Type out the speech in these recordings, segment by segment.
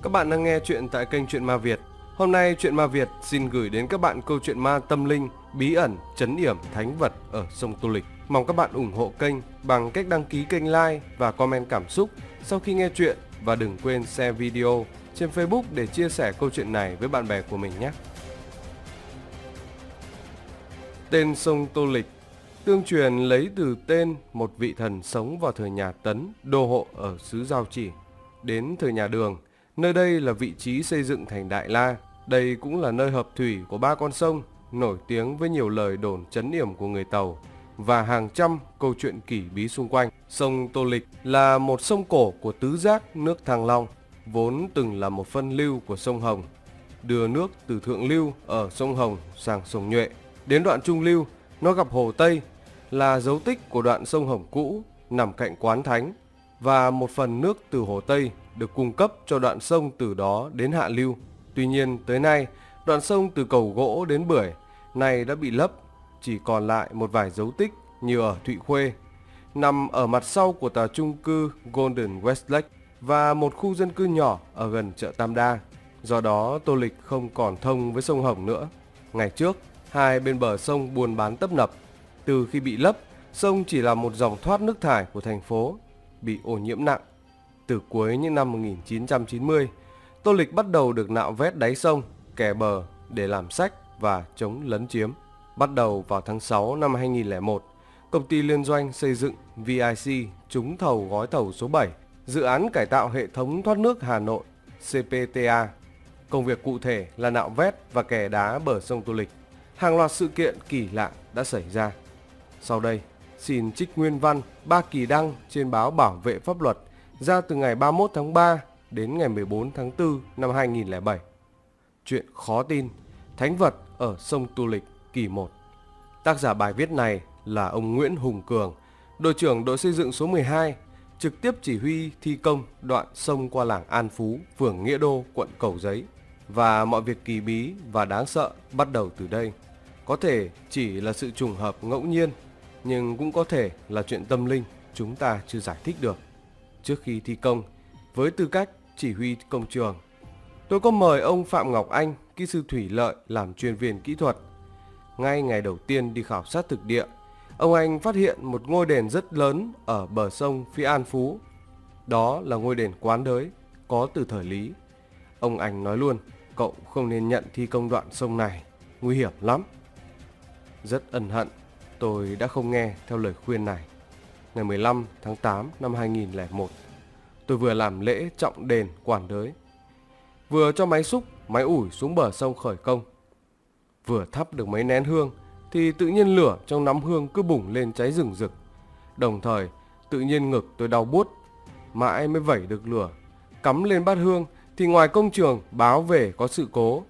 Các bạn đang nghe chuyện tại kênh Chuyện Ma Việt. Hôm nay Chuyện Ma Việt xin gửi đến các bạn câu chuyện ma tâm linh, bí ẩn, trấn yểm, thánh vật ở sông Tô Lịch. Mong các bạn ủng hộ kênh bằng cách đăng ký kênh, like và comment cảm xúc sau khi nghe chuyện, và đừng quên share video trên Facebook để chia sẻ câu chuyện này với bạn bè của mình nhé. Tên sông Tô Lịch tương truyền lấy từ tên một vị thần sống vào thời nhà Tấn, đô hộ ở xứ Giao Chỉ. Đến thời nhà Đường, nơi đây là vị trí xây dựng thành Đại La. Đây cũng là nơi hợp thủy của ba con sông, nổi tiếng với nhiều lời đồn trấn yểm của người Tàu và hàng trăm câu chuyện kỳ bí xung quanh. Sông Tô Lịch là một sông cổ của tứ giác nước Thăng Long, vốn từng là một phân lưu của sông Hồng, đưa nước từ thượng lưu ở sông Hồng sang sông Nhuệ. Đến đoạn trung lưu, nó gặp hồ Tây, là dấu tích của đoạn sông Hồng cũ nằm cạnh Quán Thánh, và một phần nước từ hồ Tây được cung cấp cho đoạn sông từ đó đến hạ lưu. Tuy nhiên tới nay, đoạn sông từ Cầu Gỗ đến Bưởi này đã bị lấp, chỉ còn lại một vài dấu tích như ở Thụy Khuê, nằm ở mặt sau của tòa chung cư Golden Westlake, và một khu dân cư nhỏ ở gần chợ Tam Đa. Do đó Tô Lịch không còn thông với sông Hồng nữa. Ngày trước, hai bên bờ sông buôn bán tấp nập. Từ khi bị lấp, sông chỉ là một dòng thoát nước thải của thành phố, bị ô nhiễm nặng. Từ cuối những năm 1990, Tô Lịch bắt đầu được nạo vét đáy sông, kè bờ để làm sách và chống lấn chiếm. Bắt đầu vào tháng 6 năm 2001, công ty liên doanh xây dựng VIC trúng thầu gói thầu số 7, dự án cải tạo hệ thống thoát nước Hà Nội CPTA. Công việc cụ thể là nạo vét và kè đá bờ sông Tô Lịch. Hàng loạt sự kiện kỳ lạ đã xảy ra. Sau đây, xin trích nguyên văn 3 kỳ đăng trên báo Bảo vệ Pháp luật ra từ ngày 31 tháng 3 đến ngày 14 tháng 4 năm 2007. Chuyện khó tin, thánh vật ở sông Tô Lịch kỳ 1. Tác giả bài viết này là ông Nguyễn Hùng Cường, đội trưởng đội xây dựng số 12, trực tiếp chỉ huy thi công đoạn sông qua làng An Phú, phường Nghĩa Đô, quận Cầu Giấy. Và mọi việc kỳ bí và đáng sợ bắt đầu từ đây. Có thể chỉ là sự trùng hợp ngẫu nhiên, nhưng cũng có thể là chuyện tâm linh chúng ta chưa giải thích được. Trước khi thi công, với tư cách chỉ huy công trường, tôi có mời ông Phạm Ngọc Anh, kỹ sư thủy lợi làm chuyên viên kỹ thuật. Ngay ngày đầu tiên đi khảo sát thực địa, ông Anh phát hiện một ngôi đền rất lớn ở bờ sông phía An Phú. Đó là ngôi đền Quán Đới, có từ thời Lý. Ông Anh nói luôn, cậu không nên nhận thi công đoạn sông này, nguy hiểm lắm. Rất ân hận, tôi đã không nghe theo lời khuyên này. Ngày 15 tháng 8 năm 2001, tôi vừa làm lễ trọng đền Quán Đới, vừa cho máy xúc, máy ủi xuống bờ sông khởi công. Vừa thắp được mấy nén hương thì tự nhiên lửa trong nắm hương cứ bùng lên cháy rừng rực. Đồng thời tự nhiên ngực tôi đau buốt, mãi mới vẩy được lửa, cắm lên bát hương thì ngoài công trường báo về có sự cố.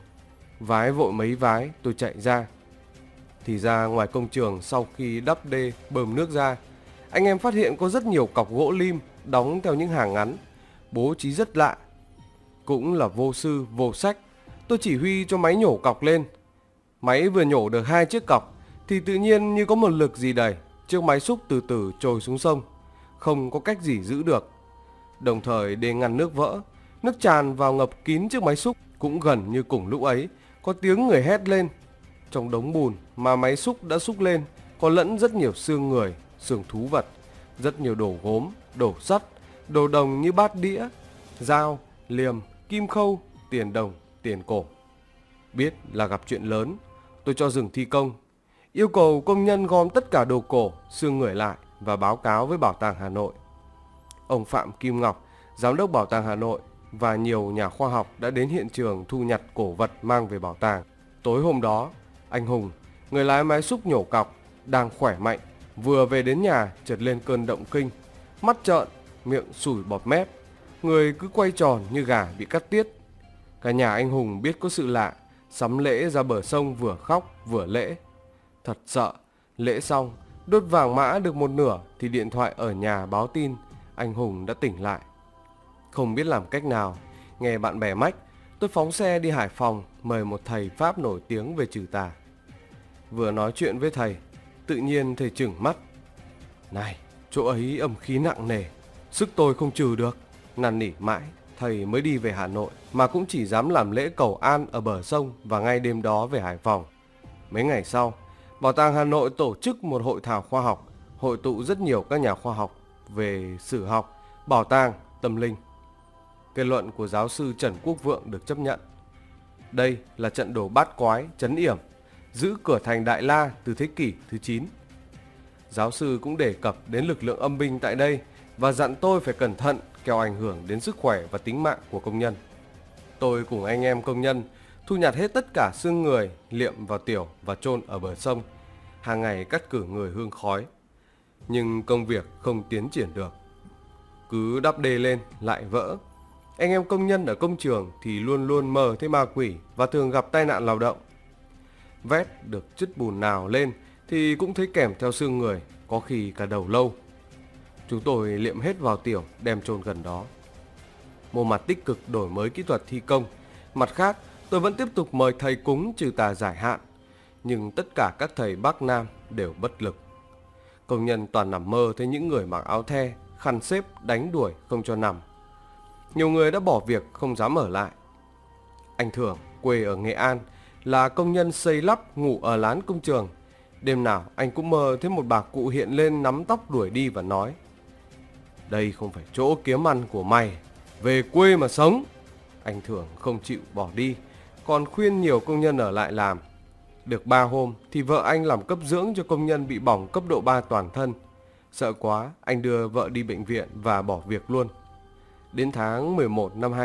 Vái vội mấy vái tôi chạy ra. Thì ra ngoài công trường, sau khi đắp đê bơm nước ra, anh em phát hiện có rất nhiều cọc gỗ lim đóng theo những hàng ngắn, bố trí rất lạ. Cũng là vô sư vô sách, tôi chỉ huy cho máy nhổ cọc lên. Máy vừa nhổ được 2 chiếc cọc thì tự nhiên như có một lực gì đẩy, chiếc máy xúc từ từ trồi xuống sông, không có cách gì giữ được. Đồng thời để ngăn nước vỡ, nước tràn vào ngập kín chiếc máy xúc. Cũng gần như cùng lúc ấy, có tiếng người hét lên. Trong đống bùn mà máy xúc đã xúc lên có lẫn rất nhiều xương người, xương thú vật, rất nhiều đồ gốm, đồ sắt, đồ đồng như bát đĩa, dao, liềm, kim khâu, tiền đồng, tiền cổ. Biết là gặp chuyện lớn, tôi cho dừng thi công, yêu cầu công nhân gom tất cả đồ cổ, xương người lại và báo cáo với Bảo tàng Hà Nội. Ông Phạm Kim Ngọc, giám đốc Bảo tàng Hà Nội, và nhiều nhà khoa học đã đến hiện trường thu nhặt cổ vật mang về bảo tàng. Tối hôm đó, anh Hùng, người lái máy xúc nhổ cọc, đang khỏe mạnh, vừa về đến nhà chợt lên cơn động kinh, mắt trợn, miệng sủi bọt mép, người cứ quay tròn như gà bị cắt tiết. Cả nhà anh Hùng biết có sự lạ, sắm lễ ra bờ sông vừa khóc vừa lễ. Thật sợ, lễ xong, đốt vàng mã được một nửa thì điện thoại ở nhà báo tin anh Hùng đã tỉnh lại. Không biết làm cách nào, nghe bạn bè mách, tôi phóng xe đi Hải Phòng mời một thầy Pháp nổi tiếng về trừ tà. Vừa nói chuyện với thầy, tự nhiên thầy trừng mắt. Này, chỗ ấy âm khí nặng nề, sức tôi không trừ được, năn nỉ mãi, thầy mới đi về Hà Nội mà cũng chỉ dám làm lễ cầu an ở bờ sông và ngay đêm đó về Hải Phòng. Mấy ngày sau, Bảo tàng Hà Nội tổ chức một hội thảo khoa học, hội tụ rất nhiều các nhà khoa học về sử học, bảo tàng, tâm linh. Kết luận của giáo sư Trần Quốc Vượng được chấp nhận. Đây là trận đồ bát quái, trấn yểm, giữ cửa thành Đại La từ thế kỷ thứ 9. Giáo sư cũng đề cập đến lực lượng âm binh tại đây và dặn tôi phải cẩn thận kẻo ảnh hưởng đến sức khỏe và tính mạng của công nhân. Tôi cùng anh em công nhân thu nhặt hết tất cả xương người, liệm vào tiểu và chôn ở bờ sông, hàng ngày cắt cử người hương khói. Nhưng công việc không tiến triển được. Cứ đắp đê lên lại vỡ. Anh em công nhân ở công trường thì luôn luôn mơ thấy ma quỷ và thường gặp tai nạn lao động. Vét được chất bùn nào lên thì cũng thấy kèm theo xương người, có khi cả đầu lâu. Chúng tôi liệm hết vào tiểu đem chôn gần đó. Một mặt tích cực đổi mới kỹ thuật thi công, mặt khác tôi vẫn tiếp tục mời thầy cúng trừ tà giải hạn, nhưng tất cả các thầy Bắc Nam đều bất lực. Công nhân toàn nằm mơ thấy những người mặc áo the, khăn xếp đánh đuổi không cho nằm. Nhiều người đã bỏ việc không dám ở lại. Anh Thường, quê ở Nghệ An, là công nhân xây lắp ngủ ở lán công trường. Đêm nào anh cũng mơ thấy một bà cụ hiện lên nắm tóc đuổi đi và nói: "Đây không phải chỗ kiếm ăn của mày, về quê mà sống." Anh Thường không chịu bỏ đi, còn khuyên nhiều công nhân ở lại làm. Được 3 hôm thì vợ anh làm cấp dưỡng cho công nhân bị bỏng cấp độ 3 toàn thân. Sợ quá, anh đưa vợ đi bệnh viện và bỏ việc luôn. Đến tháng 11 năm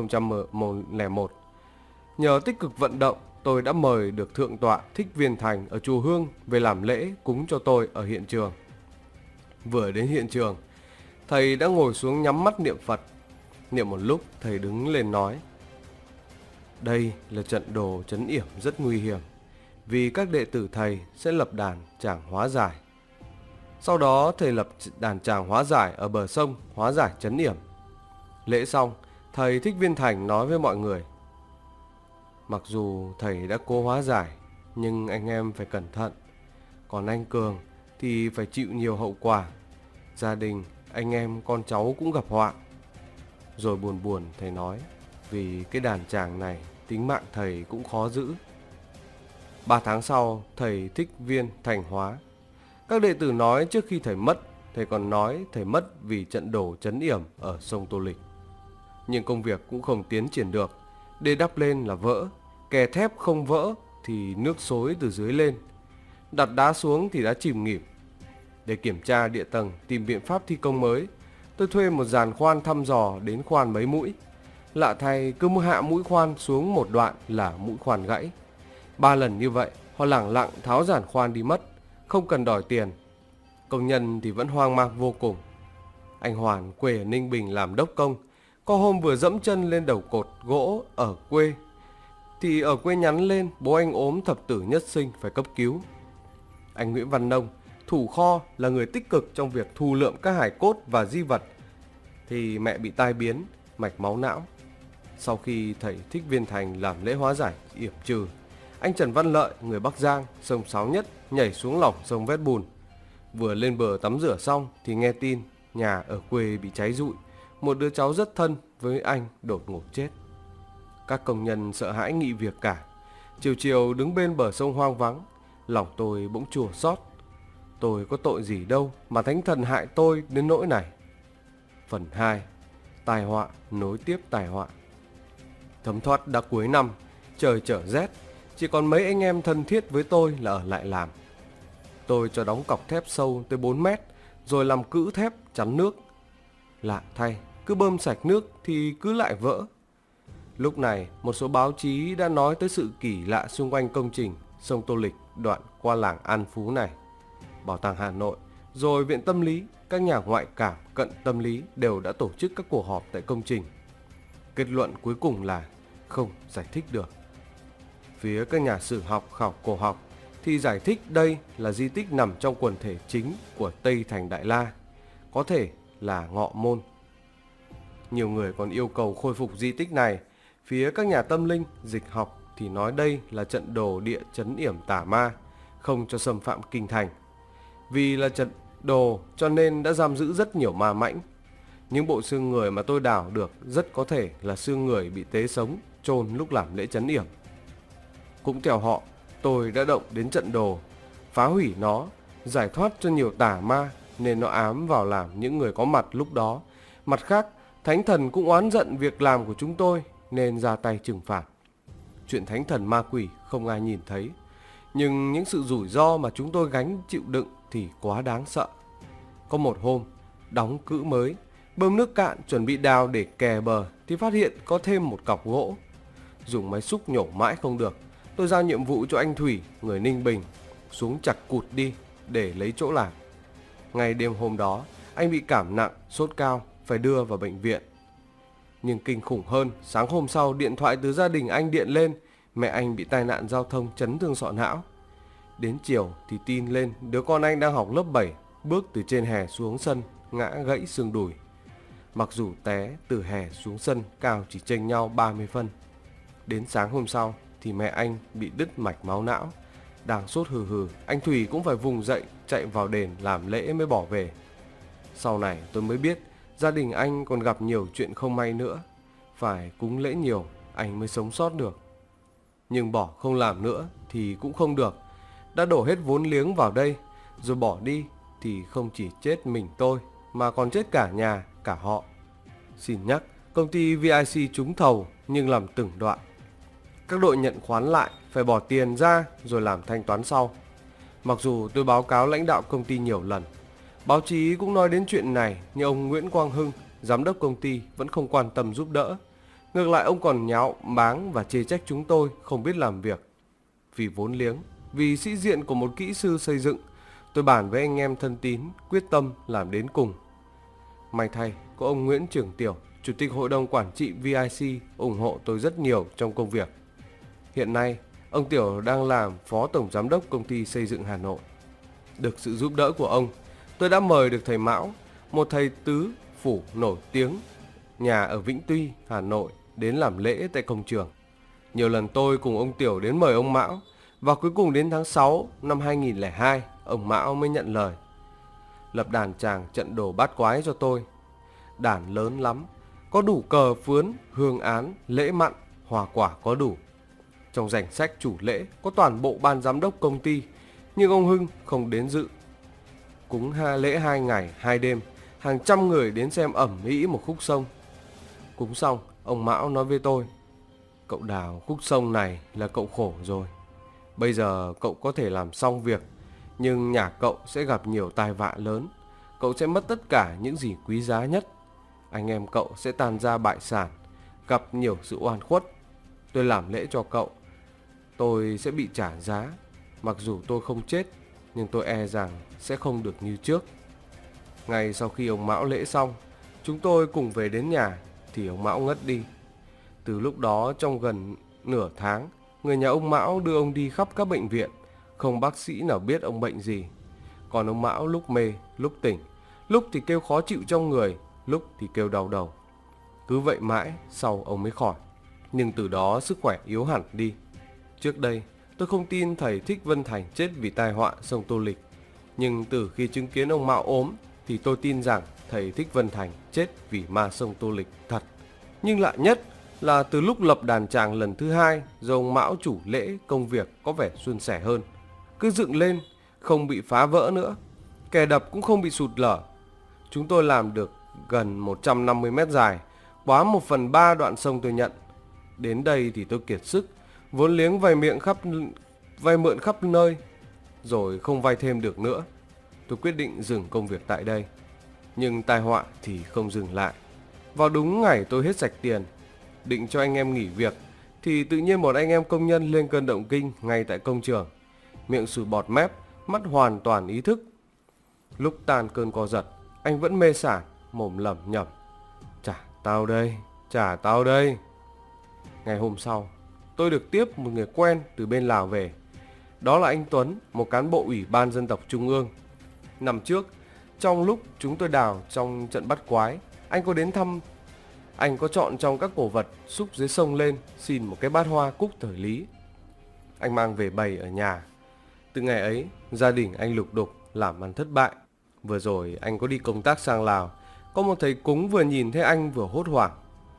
2001, nhờ tích cực vận động, tôi đã mời được Thượng tọa Thích Viên Thành ở chùa Hương về làm lễ cúng cho tôi ở hiện trường. Vừa đến hiện trường, thầy đã ngồi xuống nhắm mắt niệm Phật. Niệm một lúc, thầy đứng lên nói: "Đây là trận đồ trấn yểm rất nguy hiểm, vì các đệ tử thầy sẽ lập đàn tràng hóa giải. Sau đó thầy lập đàn tràng hóa giải ở bờ sông hóa giải trấn yểm." Lễ xong, thầy Thích Viên Thành nói với mọi người: "Mặc dù thầy đã cố hóa giải, nhưng anh em phải cẩn thận. Còn anh Cường thì phải chịu nhiều hậu quả. Gia đình, anh em, con cháu cũng gặp họa." Rồi buồn buồn thầy nói: "Vì cái đàn tràng này, tính mạng thầy cũng khó giữ." 3 tháng sau, thầy Thích Viên Thành hóa. Các đệ tử nói trước khi thầy mất, thầy còn nói thầy mất vì trận đổ trấn yểm ở sông Tô Lịch. Nhưng công việc cũng không tiến triển được. Đê đắp lên là vỡ, kè thép không vỡ thì nước xối từ dưới lên. Đặt đá xuống thì đã chìm nghỉm. Để kiểm tra địa tầng, tìm biện pháp thi công mới, tôi thuê một giàn khoan thăm dò đến khoan mấy mũi. Lạ thay, cứ hạ mũi khoan xuống một đoạn là mũi khoan gãy. 3 lần như vậy, họ lẳng lặng tháo giàn khoan đi mất, không cần đòi tiền. Công nhân thì vẫn hoang mang vô cùng. Anh Hoàn quê ở Ninh Bình làm đốc công, có hôm vừa dẫm chân lên đầu cột gỗ ở quê thì ở quê nhắn lên bố anh ốm thập tử nhất sinh phải cấp cứu. Anh Nguyễn Văn Nông, thủ kho, là người tích cực trong việc thu lượm các hài cốt và di vật, thì mẹ bị tai biến mạch máu não. Sau khi thầy Thích Viên Thành làm lễ hóa giải yểm trừ, anh Trần Văn Lợi, người Bắc Giang, sông Sáo Nhất, nhảy xuống lỏng sông Vét Bùn. Vừa lên bờ tắm rửa xong thì nghe tin nhà ở quê bị cháy rụi, một đứa cháu rất thân với anh đột ngột chết. Các công nhân sợ hãi nghỉ việc cả. Chiều chiều đứng bên bờ sông hoang vắng, lòng tôi bỗng chua xót. Tôi có tội gì đâu mà thánh thần hại tôi đến nỗi này. Phần 2. Tai họa nối tiếp tai họa. Thấm thoát đã cuối năm, trời trở rét, chỉ còn mấy anh em thân thiết với tôi là ở lại làm. Tôi cho đóng cọc thép sâu tới 4 mét, rồi làm cữ thép chắn nước. Lạ thay, cứ bơm sạch nước thì cứ lại vỡ. Lúc này, một số báo chí đã nói tới sự kỳ lạ xung quanh công trình sông Tô Lịch đoạn qua làng An Phú này. Bảo tàng Hà Nội, rồi Viện Tâm lý, các nhà ngoại cảm cận tâm lý đều đã tổ chức các cuộc họp tại công trình. Kết luận cuối cùng là không giải thích được. Phía các nhà sử học, khảo cổ học thì giải thích đây là di tích nằm trong quần thể chính của Tây Thành Đại La, có thể là Ngọ Môn. Nhiều người còn yêu cầu khôi phục di tích này. Phía các nhà tâm linh, dịch học thì nói đây là trận đồ địa trấn yểm tà ma, không cho xâm phạm kinh thành. Vì là trận đồ cho nên đã giam giữ rất nhiều ma mãnh. Những bộ xương người mà tôi đào được rất có thể là xương người bị tế sống, chôn lúc làm lễ trấn yểm. Cũng theo họ, tôi đã động đến trận đồ, phá hủy nó, giải thoát cho nhiều tà ma, nên nó ám vào làm những người có mặt lúc đó. Mặt khác, thánh thần cũng oán giận việc làm của chúng tôi, nên ra tay trừng phạt. Chuyện thánh thần ma quỷ không ai nhìn thấy, nhưng những sự rủi ro mà chúng tôi gánh chịu đựng thì quá đáng sợ. Có một hôm, đóng cữ mới, bơm nước cạn chuẩn bị đào để kè bờ thì phát hiện có thêm một cọc gỗ. Dùng máy xúc nhổ mãi không được, tôi giao nhiệm vụ cho anh Thủy, người Ninh Bình, xuống chặt cụt đi để lấy chỗ làm. Ngay đêm hôm đó, anh bị cảm nặng, sốt cao, phải đưa vào bệnh viện. Nhưng kinh khủng hơn, sáng hôm sau điện thoại từ gia đình anh điện lên, mẹ anh bị tai nạn giao thông chấn thương sọ não. Đến chiều thì tin lên đứa con anh đang học lớp 7, bước từ trên hè xuống sân, ngã gãy xương đùi. Mặc dù té từ hè xuống sân cao chỉ chênh nhau 30 phân. Đến sáng hôm sau thì mẹ anh bị đứt mạch máu não. Đang sốt hừ hừ, anh Thủy cũng phải vùng dậy chạy vào đền làm lễ mới bỏ về. Sau này tôi mới biết gia đình anh còn gặp nhiều chuyện không may nữa. Phải cúng lễ nhiều anh mới sống sót được. Nhưng bỏ không làm nữa thì cũng không được. Đã đổ hết vốn liếng vào đây, rồi bỏ đi thì không chỉ chết mình tôi mà còn chết cả nhà, cả họ. Xin nhắc, công ty VIC trúng thầu nhưng làm từng đoạn. Các đội nhận khoán lại phải bỏ tiền ra rồi làm thanh toán sau. Mặc dù tôi báo cáo lãnh đạo công ty nhiều lần, báo chí cũng nói đến chuyện này, nhưng ông Nguyễn Quang Hưng, giám đốc công ty vẫn không quan tâm giúp đỡ. Ngược lại ông còn nháo báng và chê trách chúng tôi không biết làm việc. Vì vốn liếng, vì sĩ diện của một kỹ sư xây dựng, tôi bàn với anh em thân tín, quyết tâm làm đến cùng. May thay, có ông Nguyễn Trường Tiểu, Chủ tịch Hội đồng Quản trị VIC ủng hộ tôi rất nhiều trong công việc. Hiện nay, ông Tiểu đang làm Phó Tổng Giám đốc Công ty Xây dựng Hà Nội. Được sự giúp đỡ của ông, tôi đã mời được thầy Mão, một thầy tứ phủ nổi tiếng, nhà ở Vĩnh Tuy, Hà Nội, đến làm lễ tại công trường. Nhiều lần tôi cùng ông Tiểu đến mời ông Mão, và cuối cùng đến tháng 6 năm 2002, ông Mão mới nhận lời. Lập đàn tràng trận đồ bát quái cho tôi. Đàn lớn lắm, có đủ cờ phướn, hương án, lễ mặn, hoa quả có đủ. Trong danh sách chủ lễ có toàn bộ ban giám đốc công ty, nhưng ông Hưng không đến dự. Cúng lễ 2 ngày 2 đêm, hàng trăm người đến xem ẩm ĩ một khúc sông. Cúng xong, ông Mão nói với tôi: "Cậu đào khúc sông này là cậu khổ rồi. Bây giờ cậu có thể làm xong việc, nhưng nhà cậu sẽ gặp nhiều tai vạ lớn. Cậu sẽ mất tất cả những gì quý giá nhất. Anh em cậu sẽ tan ra bại sản, gặp nhiều sự oan khuất. Tôi làm lễ cho cậu, tôi sẽ bị trả giá. Mặc dù tôi không chết, nhưng tôi e rằng sẽ không được như trước." Ngay sau khi ông Mão lễ xong, chúng tôi cùng về đến nhà thì ông Mão ngất đi. Từ lúc đó trong gần nửa tháng, người nhà ông Mão đưa ông đi khắp các bệnh viện, không bác sĩ nào biết ông bệnh gì. Còn ông Mão lúc mê, lúc tỉnh, lúc thì kêu khó chịu trong người, lúc thì kêu đau đầu. Cứ vậy mãi, sau ông mới khỏi. Nhưng từ đó sức khỏe yếu hẳn đi. Trước đây, tôi không tin thầy Thích Vân Thành chết vì tai họa sông Tô Lịch. Nhưng từ khi chứng kiến ông Mão ốm, thì tôi tin rằng thầy Thích Vân Thành chết vì ma sông Tô Lịch thật. Nhưng lạ nhất là từ lúc lập đàn tràng lần thứ 2, rồi ông Mão chủ lễ, công việc có vẻ suôn sẻ hơn. Cứ dựng lên, không bị phá vỡ nữa. Kè đập cũng không bị sụt lở. Chúng tôi làm được gần 150 mét dài, quá 1/3 đoạn sông tôi nhận. Đến đây thì tôi kiệt sức, vốn liếng vay mượn khắp nơi, rồi không vay thêm được nữa. Tôi quyết định dừng công việc tại đây. Nhưng tai họa thì không dừng lại. Vào đúng ngày tôi hết sạch tiền, định cho anh em nghỉ việc, thì tự nhiên một anh em công nhân lên cơn động kinh ngay tại công trường. Miệng sùi bọt mép, mắt hoàn toàn ý thức. Lúc tan cơn co giật, anh vẫn mê sảng, mồm lẩm nhẩm: "Trả tao đây, trả tao đây." Ngày hôm sau, tôi được tiếp một người quen từ bên Lào về. Đó là anh Tuấn, một cán bộ Ủy ban Dân tộc Trung ương. Năm trước, trong lúc chúng tôi đào trong trận bắt quái, anh có đến thăm. Anh có chọn trong các cổ vật xúc dưới sông lên xin một cái bát hoa cúc thời Lý. Anh mang về bày ở nhà. Từ ngày ấy, gia đình anh lục đục làm ăn thất bại. Vừa rồi anh có đi công tác sang Lào, Có một thầy cúng vừa nhìn thấy anh vừa hốt hoảng.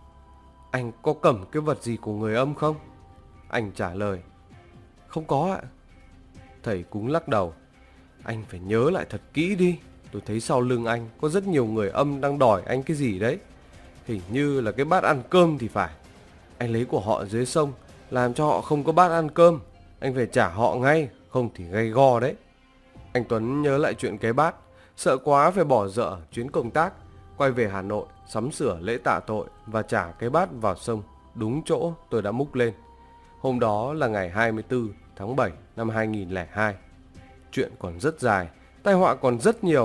Anh có cầm cái vật gì của người âm không? Anh trả lời. Không có ạ. Thầy cúng lắc đầu. Anh phải nhớ lại thật kỹ đi. Tôi thấy sau lưng anh có rất nhiều người âm đang đòi anh cái gì đấy. Hình như là cái bát ăn cơm thì phải. Anh lấy của họ dưới sông, làm cho họ không có bát ăn cơm. Anh phải trả họ ngay, không thì gay go đấy. Anh Tuấn nhớ lại chuyện cái bát, sợ quá phải bỏ dở chuyến công tác, quay về Hà Nội sắm sửa lễ tạ tội và trả cái bát vào sông đúng chỗ tôi đã múc lên. Hôm đó là ngày 24 tháng 7 năm 2002. Chuyện còn rất dài, tai họa còn rất nhiều.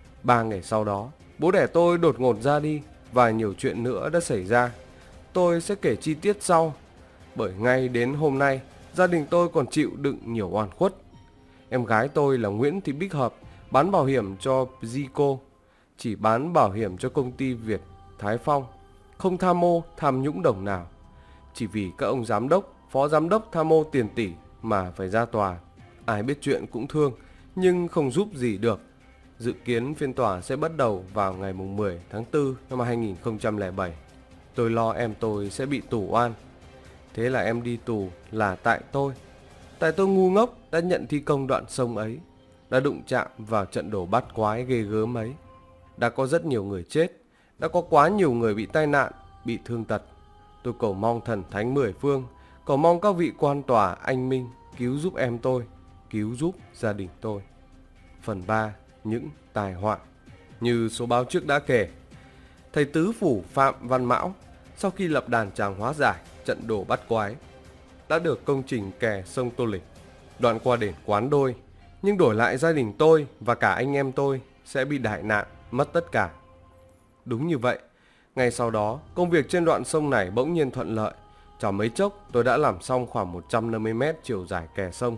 3 ngày sau đó, bố đẻ tôi đột ngột ra đi và nhiều chuyện nữa đã xảy ra. Tôi sẽ kể chi tiết sau, bởi ngay đến hôm nay, gia đình tôi còn chịu đựng nhiều oan khuất. Em gái tôi là Nguyễn Thị Bích Hợp, bán bảo hiểm cho Zico, chỉ bán bảo hiểm cho công ty Việt Thái Phong, không tham mô tham nhũng đồng nào. Chỉ vì các ông giám đốc, phó giám đốc tham mô tiền tỷ mà phải ra tòa. Ai biết chuyện cũng thương, nhưng không giúp gì được. Dự kiến phiên tòa sẽ bắt đầu vào ngày 10 tháng 4 năm 2007. Tôi lo em tôi sẽ bị tù oan. Thế là em đi tù là tại tôi. Tại tôi ngu ngốc đã nhận thi công đoạn sông ấy, đã đụng chạm vào trận đổ bát quái ghê gớm ấy. Đã có rất nhiều người chết, đã có quá nhiều người bị tai nạn, bị thương tật. Tôi cầu mong thần thánh mười phương, cầu mong các vị quan tòa anh minh cứu giúp em tôi, cứu giúp gia đình tôi. Phần 3. Những tai họa. Như số báo trước đã kể, thầy tứ phủ Phạm Văn Mão sau khi lập đàn tràng hóa giải trận đổ bát quái đã được công trình kè sông Tô Lịch đoạn qua đền Quán Đôi, nhưng đổi lại gia đình tôi và cả anh em tôi sẽ bị đại nạn, mất tất cả. Đúng như vậy, ngay sau đó công việc trên đoạn sông này bỗng nhiên thuận lợi. Chẳng mấy chốc tôi đã làm xong khoảng 150 mét chiều dài kè sông.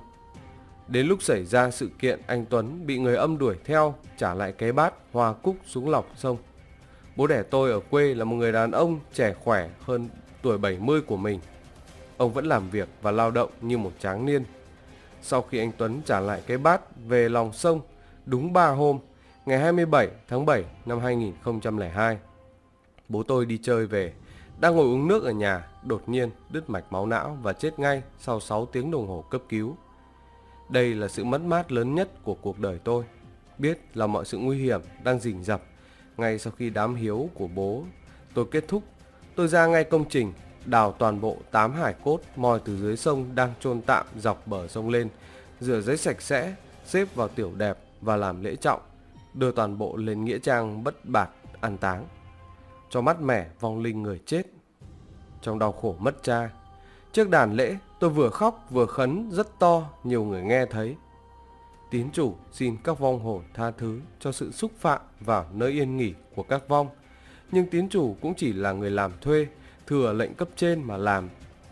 Đến lúc xảy ra sự kiện anh Tuấn bị người âm đuổi theo trả lại cái bát hoa cúc xuống lọc sông. Bố đẻ tôi ở quê là một người đàn ông trẻ khỏe hơn tuổi 70 của mình. Ông vẫn làm việc và lao động như một tráng niên. Sau khi anh Tuấn trả lại cái bát về lòng sông, đúng 3 hôm, ngày 27 tháng 7 năm 2002, bố tôi đi chơi về, đang ngồi uống nước ở nhà, đột nhiên đứt mạch máu não và chết ngay sau 6 tiếng đồng hồ cấp cứu. Đây là sự mất mát lớn nhất của cuộc đời tôi. Biết là mọi sự nguy hiểm đang rình rập. Ngay sau khi đám hiếu của bố tôi kết thúc, tôi ra ngay công trình, đào toàn bộ 8 hải cốt moi từ dưới sông đang chôn tạm dọc bờ sông lên, rửa giấy sạch sẽ, xếp vào tiểu đẹp và làm lễ trọng, đưa toàn bộ lên nghĩa trang Bất Bạt an táng, cho mát mẻ vong linh người chết trong đau khổ mất cha. Trước đàn lễ, tôi vừa khóc vừa khấn rất to, nhiều người nghe thấy. Tín chủ xin các vong hồn tha thứ cho sự xúc phạm vào nơi yên nghỉ của các vong. Nhưng tín chủ cũng chỉ là người làm thuê, thừa lệnh cấp trên mà làm.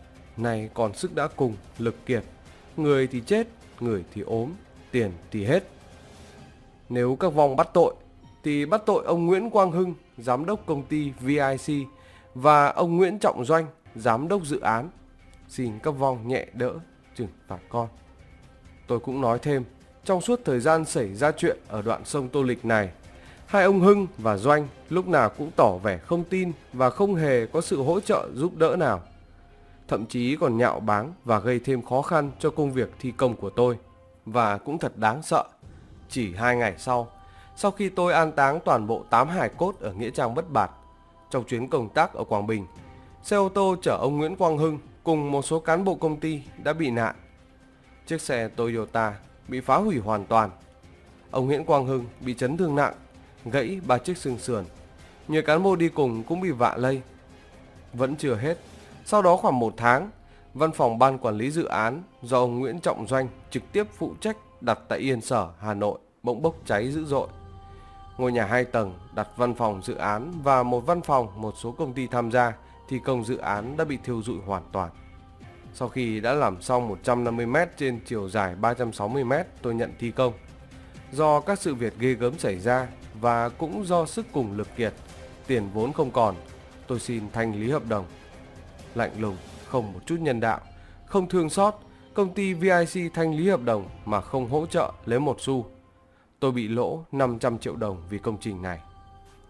Này còn sức đã cùng, lực kiệt, người thì chết, người thì ốm, tiền thì hết. Nếu các vong bắt tội, thì bắt tội ông Nguyễn Quang Hưng, giám đốc công ty VIC, và ông Nguyễn Trọng Doanh, giám đốc dự án. Xin các vong nhẹ đỡ, trừng phạt con. Tôi cũng nói thêm, trong suốt thời gian xảy ra chuyện ở đoạn sông Tô Lịch này, hai ông Hưng và Doanh lúc nào cũng tỏ vẻ không tin và không hề có sự hỗ trợ giúp đỡ nào. Thậm chí còn nhạo báng và gây thêm khó khăn cho công việc thi công của tôi. Và cũng thật đáng sợ, chỉ 2 ngày sau khi tôi an táng toàn bộ 8 hài cốt ở nghĩa trang Bất Bạt, trong chuyến công tác ở Quảng Bình, xe ô tô chở ông Nguyễn Quang Hưng cùng một số cán bộ công ty đã bị nạn. Chiếc xe Toyota bị phá hủy hoàn toàn. Ông Nguyễn Quang Hưng bị chấn thương nặng, gãy 3 chiếc xương sườn. Nhiều cán bộ đi cùng cũng bị vạ lây. Vẫn chưa hết, sau đó khoảng 1 tháng, văn phòng ban quản lý dự án do ông Nguyễn Trọng Doanh trực tiếp phụ trách đặt tại Yên Sở, Hà Nội bỗng bốc cháy dữ dội. Ngôi nhà 2 tầng đặt văn phòng dự án và một văn phòng một số công ty tham gia thi công dự án đã bị thiêu rụi hoàn toàn. Sau khi đã làm xong 150 m trên chiều dài 360 m tôi nhận thi công. Do các sự việc ghê gớm xảy ra và cũng do sức cùng lực kiệt, tiền vốn không còn, tôi xin thanh lý hợp đồng. Lạnh lùng, không một chút nhân đạo, không thương xót, công ty VIC thanh lý hợp đồng mà không hỗ trợ lấy một xu. Tôi bị lỗ 500 triệu đồng vì công trình này.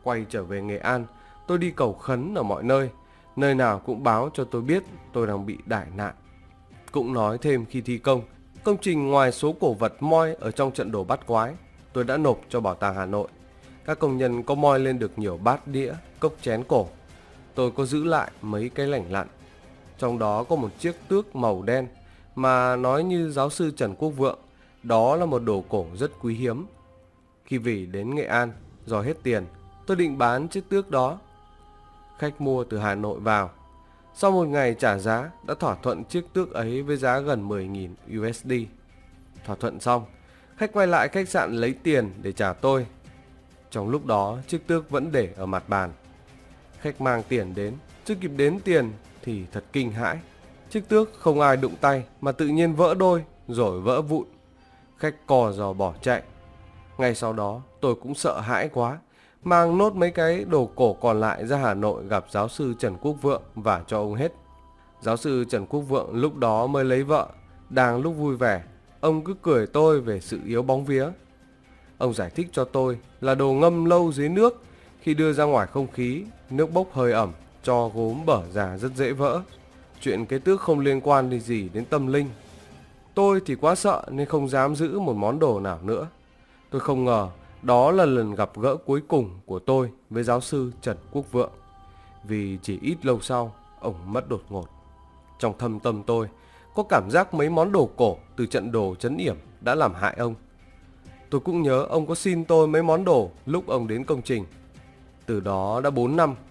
Quay trở về Nghệ An, tôi đi cầu khấn ở mọi nơi, nơi nào cũng báo cho tôi biết tôi đang bị đại nạn. Cũng nói thêm khi thi công trình ngoài số cổ vật moi ở trong trận đồ bắt quái, tôi đã nộp cho Bảo tàng Hà Nội. Các công nhân có moi lên được nhiều bát đĩa, cốc chén cổ. Tôi có giữ lại mấy cái lảnh lặn. Trong đó có một chiếc tước màu đen mà nói như giáo sư Trần Quốc Vượng, đó là một đồ cổ rất quý hiếm. Khi về đến Nghệ An, do hết tiền, tôi định bán chiếc tước đó. Khách mua từ Hà Nội vào. Sau một ngày trả giá, đã thỏa thuận chiếc tước ấy với giá gần 10.000 USD. Thỏa thuận xong, khách quay lại khách sạn lấy tiền để trả tôi. Trong lúc đó, chiếc tước vẫn để ở mặt bàn. Khách mang tiền đến, chưa kịp đếm tiền thì thật kinh hãi. Chiếc tước không ai đụng tay mà tự nhiên vỡ đôi rồi vỡ vụn. Khách cò giò bỏ chạy. Ngay sau đó tôi cũng sợ hãi quá, mang nốt mấy cái đồ cổ còn lại ra Hà Nội gặp giáo sư Trần Quốc Vượng và cho ông hết. Giáo sư Trần Quốc Vượng lúc đó mới lấy vợ, đang lúc vui vẻ, ông cứ cười tôi về sự yếu bóng vía. Ông giải thích cho tôi là đồ ngâm lâu dưới nước, khi đưa ra ngoài không khí, nước bốc hơi ẩm, cho gốm bở ra rất dễ vỡ. Chuyện cái tước không liên quan gì đến tâm linh. Tôi thì quá sợ nên không dám giữ một món đồ nào nữa. Tôi không ngờ đó là lần gặp gỡ cuối cùng của tôi với giáo sư Trần Quốc Vượng. Vì chỉ ít lâu sau, ông mất đột ngột. Trong thâm tâm tôi có cảm giác mấy món đồ cổ từ trận đồ trấn yểm đã làm hại ông. Tôi cũng nhớ ông có xin tôi mấy món đồ lúc ông đến công trình. Từ đó đã 4 năm.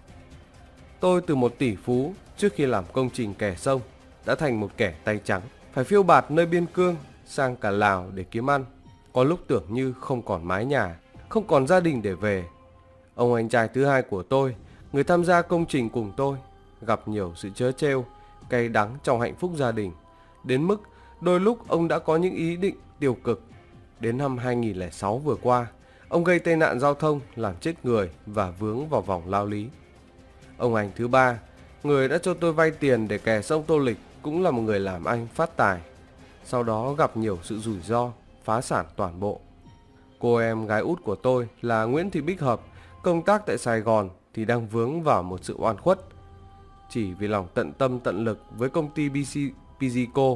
Tôi từ một tỷ phú trước khi làm công trình kè sông đã thành một kẻ tay trắng, phải phiêu bạt nơi biên cương sang cả Lào để kiếm ăn. Có lúc tưởng như không còn mái nhà, không còn gia đình để về. Ông anh trai thứ hai của tôi, người tham gia công trình cùng tôi, gặp nhiều sự trớ trêu, cay đắng trong hạnh phúc gia đình. Đến mức đôi lúc ông đã có những ý định tiêu cực. Đến năm 2006 vừa qua, ông gây tai nạn giao thông làm chết người và vướng vào vòng lao lý. Ông anh thứ ba, người đã cho tôi vay tiền để kè sông Tô Lịch, cũng là một người làm ăn phát tài. Sau đó gặp nhiều sự rủi ro, phá sản toàn bộ. Cô em gái út của tôi là Nguyễn Thị Bích Hợp, công tác tại Sài Gòn thì đang vướng vào một sự oan khuất. Chỉ vì lòng tận tâm tận lực với công ty Pizico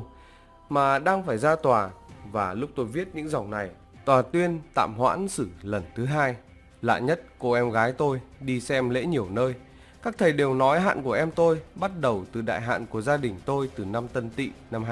mà đang phải ra tòa. Và lúc tôi viết những dòng này, tòa tuyên tạm hoãn xử lần thứ hai. Lạ nhất, cô em gái tôi đi xem lễ nhiều nơi. Các thầy đều nói hạn của em tôi bắt đầu từ đại hạn của gia đình tôi từ năm Tân Tỵ năm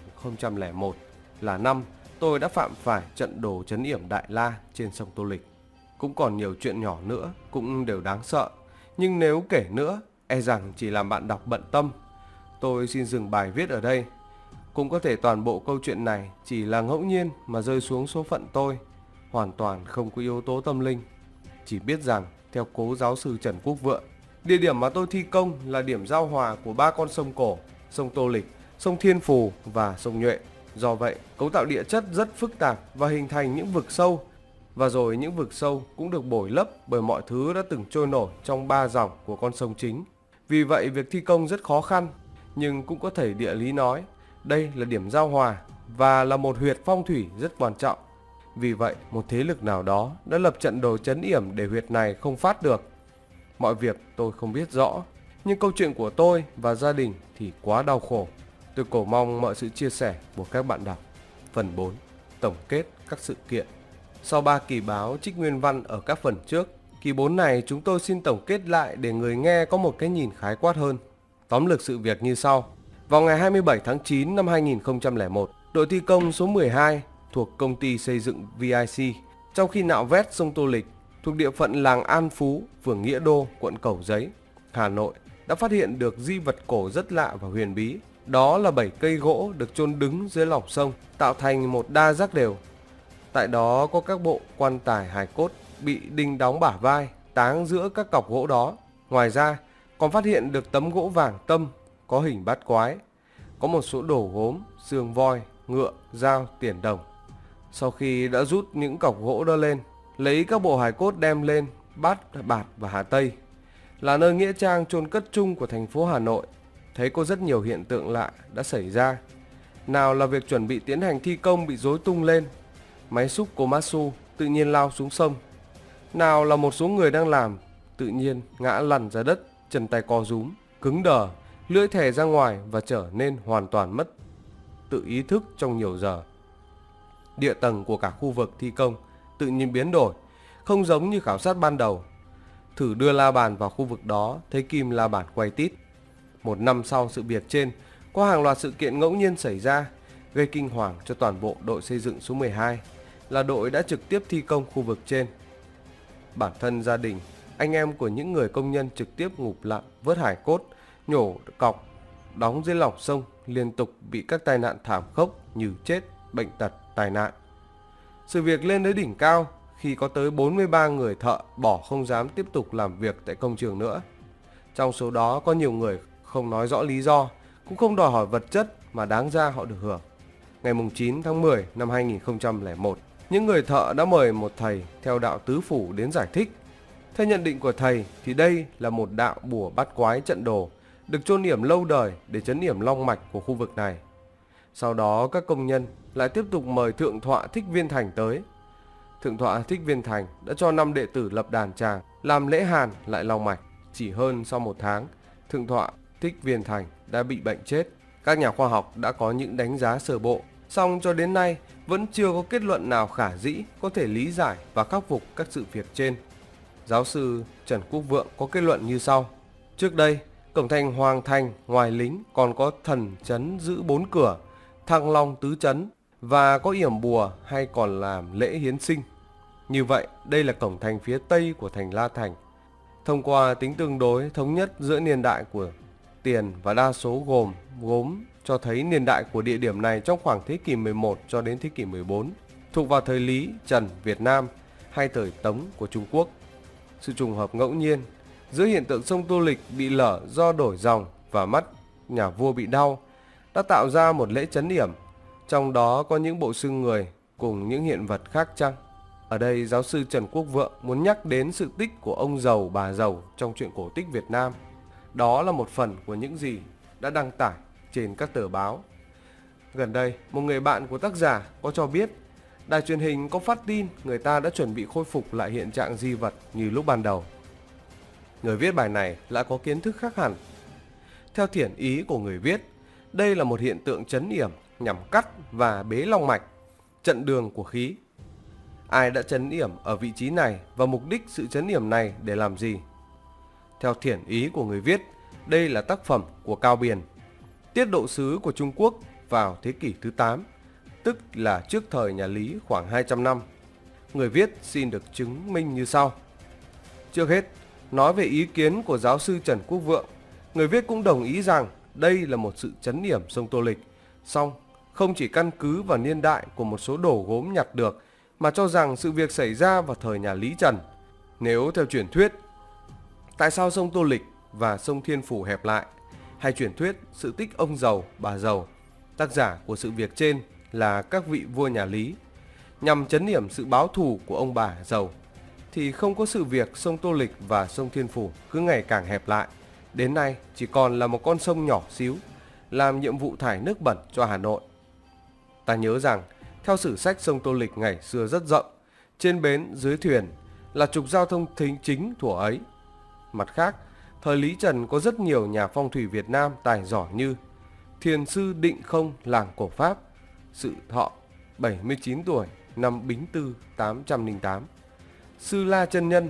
2001, là năm tôi đã phạm phải trận đồ trấn yểm Đại La trên sông Tô Lịch. Cũng còn nhiều chuyện nhỏ nữa cũng đều đáng sợ, nhưng nếu kể nữa e rằng chỉ làm bạn đọc bận tâm. Tôi xin dừng bài viết ở đây. Cũng có thể toàn bộ câu chuyện này chỉ là ngẫu nhiên mà rơi xuống số phận tôi, hoàn toàn không có yếu tố tâm linh. Chỉ biết rằng theo cố giáo sư Trần Quốc Vượng, địa điểm mà tôi thi công là điểm giao hòa của ba con sông cổ, sông Tô Lịch, sông Thiên Phù và sông Nhuệ. Do vậy, cấu tạo địa chất rất phức tạp và hình thành những vực sâu. Và rồi những vực sâu cũng được bồi lấp bởi mọi thứ đã từng trôi nổi trong ba dòng của con sông chính. Vì vậy, việc thi công rất khó khăn, nhưng cũng có thể địa lý nói đây là điểm giao hòa và là một huyệt phong thủy rất quan trọng. Vì vậy, một thế lực nào đó đã lập trận đồ trấn yểm để huyệt này không phát được. Mọi việc tôi không biết rõ, nhưng câu chuyện của tôi và gia đình thì quá đau khổ. Tôi cầu mong mọi sự chia sẻ của các bạn đọc. Phần 4. Tổng kết các sự kiện. Sau 3 kỳ báo trích nguyên văn ở các phần trước, kỳ 4 này chúng tôi xin tổng kết lại để người nghe có một cái nhìn khái quát hơn. Tóm lược sự việc như sau. Vào ngày 27 tháng 9 năm 2001, đội thi công số 12 thuộc công ty xây dựng VIC, trong khi nạo vét sông Tô Lịch thuộc địa phận làng An Phú, phường Nghĩa Đô, quận Cầu Giấy, Hà Nội, đã phát hiện được di vật cổ rất lạ và huyền bí. Đó là 7 cây gỗ được chôn đứng dưới lòng sông, tạo thành một đa giác đều. Tại đó có các bộ quan tài hài cốt bị đinh đóng bả vai, táng giữa các cọc gỗ đó. Ngoài ra, còn phát hiện được tấm gỗ vàng tâm có hình bát quái, có một số đồ gốm, xương voi, ngựa, dao, tiền đồng. Sau khi đã rút những cọc gỗ đó lên, lấy các bộ hài cốt đem lên Bát Bạt và Hà Tây, là nơi nghĩa trang chôn cất chung của thành phố Hà Nội, thấy có rất nhiều hiện tượng lạ đã xảy ra. Nào là việc chuẩn bị tiến hành thi công bị rối tung lên, máy xúc Komatsu tự nhiên lao xuống sông. Nào là một số người đang làm tự nhiên ngã lăn ra đất, chân tay co rúm, cứng đờ, lưỡi thè ra ngoài và trở nên hoàn toàn mất tự ý thức trong nhiều giờ. Địa tầng của cả khu vực thi công tự nhiên biến đổi, không giống như khảo sát ban đầu. Thử đưa la bàn vào khu vực đó, thấy kim la bàn quay tít. Một năm sau sự việc trên, có hàng loạt sự kiện ngẫu nhiên xảy ra, gây kinh hoàng cho toàn bộ đội xây dựng số 12, là đội đã trực tiếp thi công khu vực trên. Bản thân gia đình, anh em của những người công nhân trực tiếp ngụp lặn, vớt hải cốt, nhổ cọc, đóng dưới lòng sông, liên tục bị các tai nạn thảm khốc như chết, bệnh tật, tai nạn. Sự việc lên đến đỉnh cao khi có tới 43 người thợ bỏ không dám tiếp tục làm việc tại công trường nữa. Trong số đó có nhiều người không nói rõ lý do, cũng không đòi hỏi vật chất mà đáng ra họ được hưởng. Ngày 9 tháng 10 năm 2001, những người thợ đã mời một thầy theo đạo tứ phủ đến giải thích. Theo nhận định của thầy thì đây là một đạo bùa bắt quái trận đồ, được chôn yểm lâu đời để trấn yểm long mạch của khu vực này. Sau đó các công nhân lại tiếp tục mời Thượng tọa Thích Viên Thành tới. Thượng tọa Thích Viên Thành đã cho 5 đệ tử lập đàn tràng làm lễ hàn lại long mạch. Chỉ hơn sau 1 tháng, Thượng tọa Thích Viên Thành đã bị bệnh chết. Các nhà khoa học đã có những đánh giá sơ bộ, song cho đến nay vẫn chưa có kết luận nào khả dĩ có thể lý giải và khắc phục các sự việc trên. Giáo sư Trần Quốc Vượng có kết luận như sau. Trước đây, cổng thành Hoàng Thành ngoài lính còn có thần trấn giữ 4 cửa, Thăng Long tứ trấn và có yểm bùa hay còn làm lễ hiến sinh. Như vậy, đây là cổng thành phía tây của thành La Thành. Thông qua tính tương đối thống nhất giữa niên đại của tiền và đa số gốm cho thấy niên đại của địa điểm này trong khoảng thế kỷ 11 cho đến thế kỷ 14, thuộc vào thời Lý, Trần, Việt Nam hay thời Tống của Trung Quốc. Sự trùng hợp ngẫu nhiên giữa hiện tượng sông Tô Lịch bị lở do đổi dòng và mắt nhà vua bị đau đã tạo ra một lễ trấn yểm, trong đó có những bộ xương người cùng những hiện vật khác chăng? Ở đây giáo sư Trần Quốc Vượng muốn nhắc đến sự tích của ông giàu bà giàu trong truyện cổ tích Việt Nam. Đó là một phần của những gì đã đăng tải trên các tờ báo. Gần đây, một người bạn của tác giả có cho biết đài truyền hình có phát tin người ta đã chuẩn bị khôi phục lại hiện trạng di vật như lúc ban đầu. Người viết bài này lại có kiến thức khác hẳn. Theo thiện ý của người viết, đây là một hiện tượng trấn yểm nhằm cắt và bế long mạch, trận đường của khí. Ai đã trấn yểm ở vị trí này và mục đích sự trấn yểm này để làm gì? Theo thiện ý của người viết, đây là tác phẩm của Cao Biền, tiết độ sứ của Trung Quốc vào thế kỷ thứ 8, tức là trước thời nhà Lý khoảng 200 năm. Người viết xin được chứng minh như sau. Trước hết, nói về ý kiến của giáo sư Trần Quốc Vượng, người viết cũng đồng ý rằng đây là một sự trấn yểm sông Tô Lịch, song không chỉ căn cứ vào niên đại của một số đồ gốm nhặt được, mà cho rằng sự việc xảy ra vào thời nhà Lý Trần. Nếu theo truyền thuyết, tại sao sông Tô Lịch và sông Thiên Phủ hẹp lại, hay truyền thuyết sự tích ông giàu bà giàu, tác giả của sự việc trên là các vị vua nhà Lý, nhằm trấn yểm sự báo thù của ông bà giàu, thì không có sự việc sông Tô Lịch và sông Thiên Phủ cứ ngày càng hẹp lại, đến nay chỉ còn là một con sông nhỏ xíu, làm nhiệm vụ thải nước bẩn cho Hà Nội. Ta nhớ rằng, theo sử sách sông Tô Lịch ngày xưa rất rộng, trên bến dưới thuyền là trục giao thông chính thuở ấy. Mặt khác, thời Lý Trần có rất nhiều nhà phong thủy Việt Nam tài giỏi như Thiền sư Định Không làng cổ Pháp, Sự Thọ 79 tuổi năm Bính Tư 808, Sư La Chân Nhân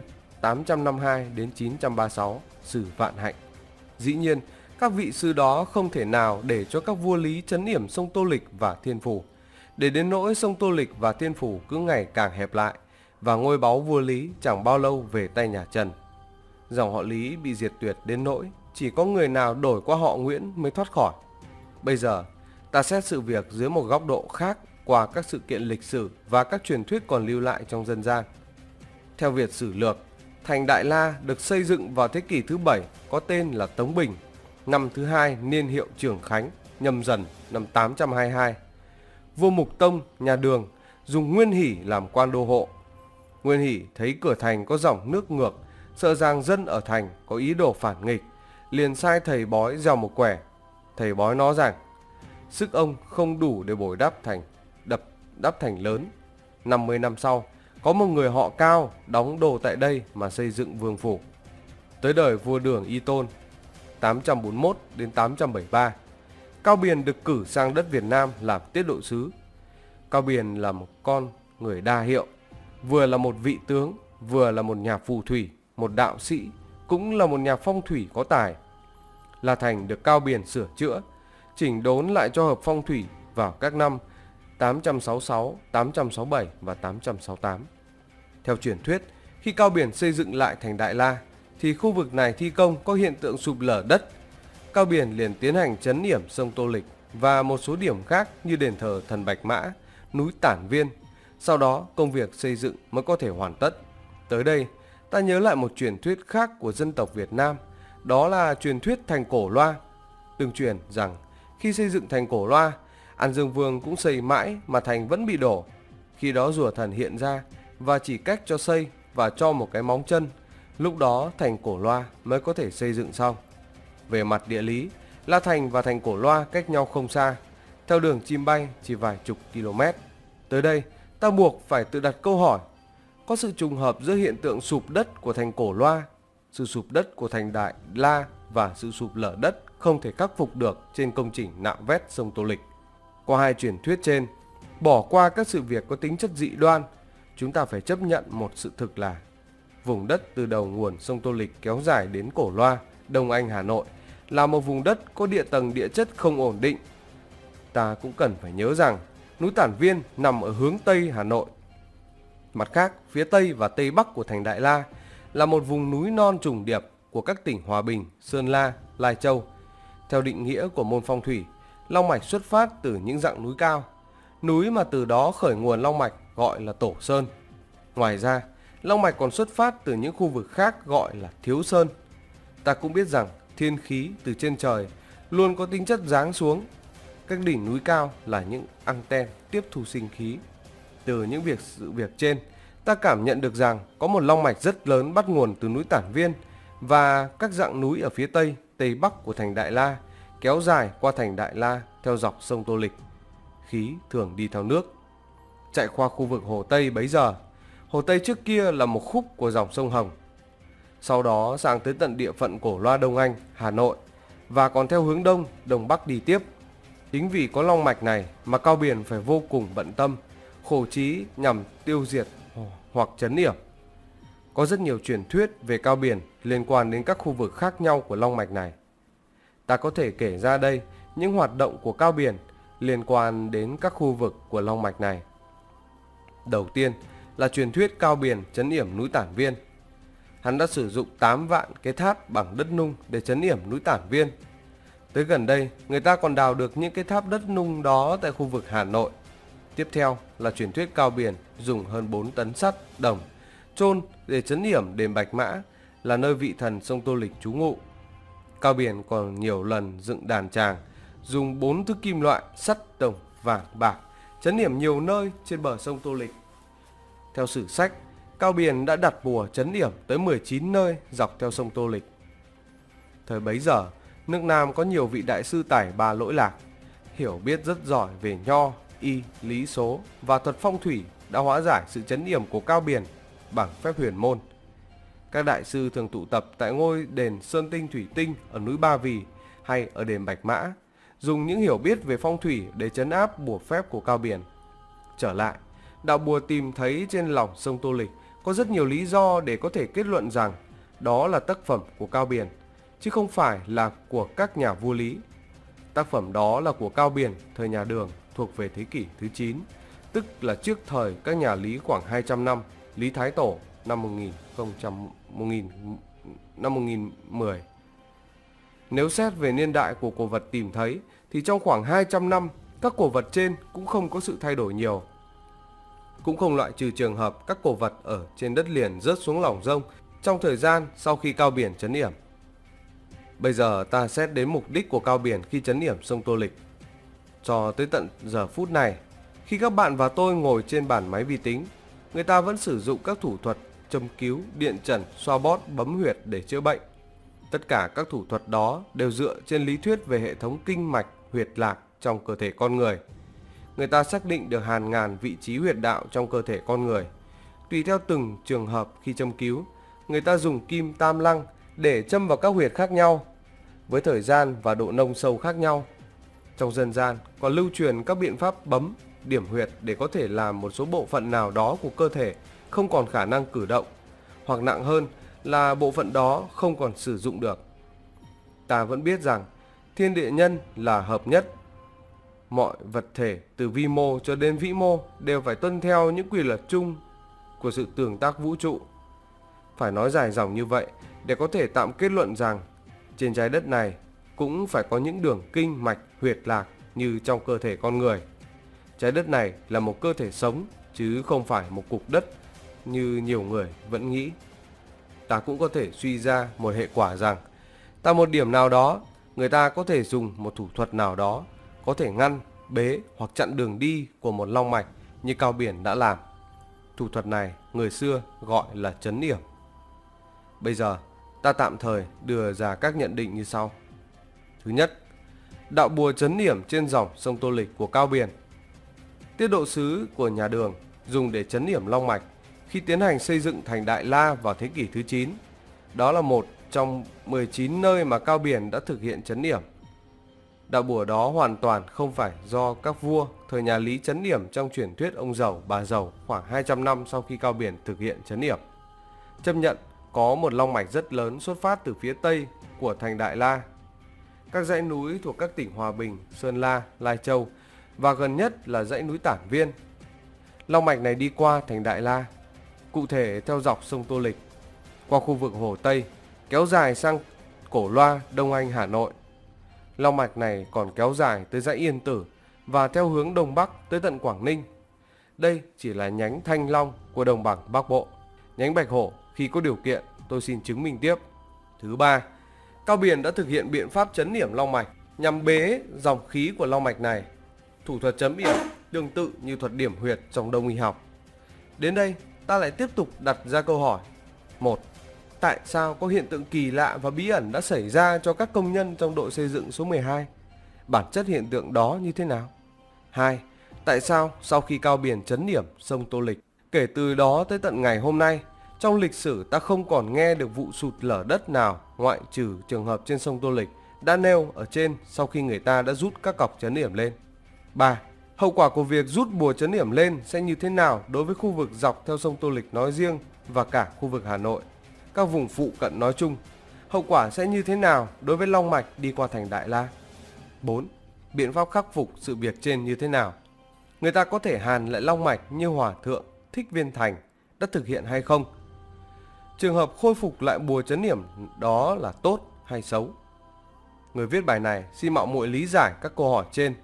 852 đến 936, Sử Vạn Hạnh. Dĩ nhiên, các vị sư đó không thể nào để cho các vua Lý trấn yểm sông Tô Lịch và Thiên Phủ, để đến nỗi sông Tô Lịch và Thiên Phủ cứ ngày càng hẹp lại và ngôi báu vua Lý chẳng bao lâu về tay nhà Trần. Dòng họ Lý bị diệt tuyệt đến nỗi chỉ có người nào đổi qua họ Nguyễn mới thoát khỏi. Bây giờ, ta xét sự việc dưới một góc độ khác qua các sự kiện lịch sử và các truyền thuyết còn lưu lại trong dân gian. Theo Việt Sử Lược, thành Đại La được xây dựng vào thế kỷ thứ 7 có tên là Tống Bình, năm thứ 2 niên hiệu Trường Khánh, Nhâm Dần năm 822. Vua Mục Tông, nhà Đường, dùng Nguyên Hỷ làm quan đô hộ. Nguyên Hỷ thấy cửa thành có dòng nước ngược, sợ rằng dân ở thành có ý đồ phản nghịch, liền sai thầy bói gieo một quẻ. Thầy bói nói rằng sức ông không đủ để bồi đắp thành lớn. 50 năm sau, có một người họ Cao đóng đô tại đây mà xây dựng vương phủ. Tới đời vua Đường Y Tôn 841 đến 873, Cao Biền được cử sang đất Việt Nam làm tiết độ sứ. Cao Biền là một con người đa hiệu, vừa là một vị tướng, vừa là một nhà phù thủy, một đạo sĩ, cũng là một nhà phong thủy có tài. La Thành được Cao Biền sửa chữa, chỉnh đốn lại cho hợp phong thủy vào các năm 866, 867 và 868. Theo truyền thuyết, khi Cao Biền xây dựng lại thành Đại La, thì khu vực này thi công có hiện tượng sụp lở đất. Cao Biền liền tiến hành trấn yểm sông Tô Lịch và một số điểm khác như đền thờ thần Bạch Mã, núi Tản Viên. Sau đó công việc xây dựng mới có thể hoàn tất. Tới đây, ta nhớ lại một truyền thuyết khác của dân tộc Việt Nam, đó là truyền thuyết thành Cổ Loa. Tương truyền rằng khi xây dựng thành Cổ Loa, An Dương Vương cũng xây mãi mà thành vẫn bị đổ. Khi đó rùa thần hiện ra và chỉ cách cho xây và cho một cái móng chân. Lúc đó thành Cổ Loa mới có thể xây dựng xong. Về mặt địa lý, La Thành và thành Cổ Loa cách nhau không xa, theo đường chim bay chỉ vài chục km. Tới đây, ta buộc phải tự đặt câu hỏi, có sự trùng hợp giữa hiện tượng sụp đất của thành Cổ Loa, sự sụp đất của thành Đại La và sự sụp lở đất không thể khắc phục được trên công trình nạo vét sông Tô Lịch. Qua hai truyền thuyết trên, bỏ qua các sự việc có tính chất dị đoan, chúng ta phải chấp nhận một sự thực là vùng đất từ đầu nguồn sông Tô Lịch kéo dài đến Cổ Loa, Đông Anh, Hà Nội là một vùng đất có địa tầng địa chất không ổn định. Ta cũng cần phải nhớ rằng núi Tản Viên nằm ở hướng Tây Hà Nội. Mặt khác, phía Tây và Tây Bắc của thành Đại La là một vùng núi non trùng điệp của các tỉnh Hòa Bình, Sơn La, Lai Châu. Theo định nghĩa của môn phong thủy, long mạch xuất phát từ những dặng núi cao. Núi mà từ đó khởi nguồn long mạch gọi là Tổ Sơn. Ngoài ra, long mạch còn xuất phát từ những khu vực khác gọi là Thiếu Sơn. Ta cũng biết rằng thiên khí từ trên trời luôn có tính chất giáng xuống. Các đỉnh núi cao là những anten tiếp thu sinh khí. Từ những sự việc trên, ta cảm nhận được rằng có một long mạch rất lớn bắt nguồn từ núi Tản Viên và các dặng núi ở phía Tây, Tây Bắc của thành Đại La kéo dài qua thành Đại La theo dọc sông Tô Lịch. Khí thường đi theo nước, chạy qua khu vực Hồ Tây bấy giờ. Hồ Tây trước kia là một khúc của dòng sông Hồng. Sau đó sang tới tận địa phận Cổ Loa, Đông Anh, Hà Nội và còn theo hướng Đông, Đông Bắc đi tiếp. Chính vì có long mạch này mà Cao Biền phải vô cùng bận tâm, khổ trí nhằm tiêu diệt hoặc trấn yểm. Có rất nhiều truyền thuyết về Cao Biền liên quan đến các khu vực khác nhau của long mạch này. Ta có thể kể ra đây những hoạt động của Cao Biền liên quan đến các khu vực của long mạch này. Đầu tiên là truyền thuyết Cao Biền trấn yểm núi Tản Viên. Hắn đã sử dụng 8 vạn cái tháp bằng đất nung để trấn yểm núi Tản Viên. Tới gần đây, người ta còn đào được những cái tháp đất nung đó tại khu vực Hà Nội. Tiếp theo là truyền thuyết Cao Biền dùng hơn 4 tấn sắt, đồng, chôn để trấn yểm đền Bạch Mã là nơi vị thần sông Tô Lịch trú ngụ. Cao Biền còn nhiều lần dựng đàn tràng, dùng 4 thứ kim loại sắt, đồng, vàng, bạc trấn yểm nhiều nơi trên bờ sông Tô Lịch. Theo sử sách, Cao Biền đã đặt bùa trấn yểm tới 19 nơi dọc theo sông Tô Lịch. Thời bấy giờ, nước Nam có nhiều vị đại sư tài ba lỗi lạc, hiểu biết rất giỏi về nho, y, lý số và thuật phong thủy đã hóa giải sự trấn yểm của Cao Biền bằng phép huyền môn. Các đại sư thường tụ tập tại ngôi đền Sơn Tinh Thủy Tinh ở núi Ba Vì hay ở đền Bạch Mã, dùng những hiểu biết về phong thủy để trấn áp bùa phép của Cao Biền. Trở lại, đạo bùa tìm thấy trên lòng sông Tô Lịch có rất nhiều lý do để có thể kết luận rằng đó là tác phẩm của Cao Biền, chứ không phải là của các nhà vua Lý. Tác phẩm đó là của Cao Biền thời nhà Đường, thuộc về thế kỷ thứ 9, tức là trước thời các nhà Lý khoảng 200 năm, Lý Thái Tổ năm 1010. Nếu xét về niên đại của cổ vật tìm thấy thì trong khoảng 200 năm, các cổ vật trên cũng không có sự thay đổi nhiều. Cũng không loại trừ trường hợp các cổ vật ở trên đất liền rớt xuống lòng sông trong thời gian sau khi Cao Biền trấn yểm. Bây giờ ta xét đến mục đích của Cao Biền khi trấn yểm sông Tô Lịch. Cho tới tận giờ phút này, khi các bạn và tôi ngồi trên bàn máy vi tính, người ta vẫn sử dụng các thủ thuật châm cứu, điện trần, xoa bóp, bấm huyệt để chữa bệnh. Tất cả các thủ thuật đó đều dựa trên lý thuyết về hệ thống kinh mạch, huyệt lạc trong cơ thể con người. Người ta xác định được hàng ngàn vị trí huyệt đạo trong cơ thể con người. Tùy theo từng trường hợp khi châm cứu, người ta dùng kim tam lăng để châm vào các huyệt khác nhau, với thời gian và độ nông sâu khác nhau. Trong dân gian còn lưu truyền các biện pháp bấm, điểm huyệt để có thể làm một số bộ phận nào đó của cơ thể không còn khả năng cử động, hoặc nặng hơn là bộ phận đó không còn sử dụng được. Ta vẫn biết rằng thiên địa nhân là hợp nhất. Mọi vật thể từ vi mô cho đến vĩ mô đều phải tuân theo những quy luật chung của sự tương tác vũ trụ. Phải nói dài dòng như vậy để có thể tạm kết luận rằng trên trái đất này cũng phải có những đường kinh mạch huyệt lạc như trong cơ thể con người. Trái đất này là một cơ thể sống chứ không phải một cục đất như nhiều người vẫn nghĩ. Ta cũng có thể suy ra một hệ quả rằng tại một điểm nào đó, người ta có thể dùng một thủ thuật nào đó có thể ngăn, bế hoặc chặn đường đi của một long mạch như Cao Biển đã làm. Thủ thuật này người xưa gọi là trấn yểm. Bây giờ ta tạm thời đưa ra các nhận định như sau. Thứ nhất, đạo bùa trấn yểm trên dòng sông Tô Lịch của Cao Biển. Tiết độ sứ của nhà Đường dùng để trấn yểm long mạch khi tiến hành xây dựng thành Đại La vào thế kỷ thứ 9. Đó là một trong 19 nơi mà Cao Biển đã thực hiện trấn yểm. Đạo bùa đó hoàn toàn không phải do các vua thời nhà Lý trấn yểm trong truyền thuyết ông Dầu, bà Dầu khoảng 200 năm sau khi Cao Biển thực hiện trấn yểm. Chấp nhận có một long mạch rất lớn xuất phát từ phía tây của thành Đại La. Các dãy núi thuộc các tỉnh Hòa Bình, Sơn La, Lai Châu và gần nhất là dãy núi Tản Viên. Long mạch này đi qua thành Đại La, cụ thể theo dọc sông Tô Lịch, qua khu vực Hồ Tây, kéo dài sang Cổ Loa, Đông Anh, Hà Nội. Long mạch này còn kéo dài tới dãy Yên Tử và theo hướng Đông Bắc tới tận Quảng Ninh. Đây chỉ là nhánh Thanh Long của đồng bằng Bắc Bộ. Nhánh Bạch Hổ khi có điều kiện tôi xin chứng minh tiếp. Thứ ba, Cao Biển đã thực hiện biện pháp trấn yểm long mạch nhằm bế dòng khí của long mạch này. Thủ thuật trấn yểm tương tự như thuật điểm huyệt trong Đông y học. Đến đây ta lại tiếp tục đặt ra câu hỏi. 1. Tại sao có hiện tượng kỳ lạ và bí ẩn đã xảy ra cho các công nhân trong đội xây dựng số 12? Bản chất hiện tượng đó như thế nào? 2. Tại sao sau khi Cao Biển trấn yểm sông Tô Lịch, kể từ đó tới tận ngày hôm nay, trong lịch sử ta không còn nghe được vụ sụt lở đất nào ngoại trừ trường hợp trên sông Tô Lịch đã nêu ở trên sau khi người ta đã rút các cọc trấn yểm lên? 3. Hậu quả của việc rút bùa trấn yểm lên sẽ như thế nào đối với khu vực dọc theo sông Tô Lịch nói riêng và cả khu vực Hà Nội, các vùng phụ cận nói chung? Hậu quả sẽ như thế nào đối với long mạch đi qua thành Đại La? 4. Biện pháp khắc phục sự việc trên như thế nào? Người ta có thể hàn lại long mạch như Hòa Thượng Thích Viên Thành đã thực hiện hay không? Trường hợp khôi phục lại bùa trấn yểm đó là tốt hay xấu? Người viết bài này xin mạo muội lý giải các câu hỏi trên.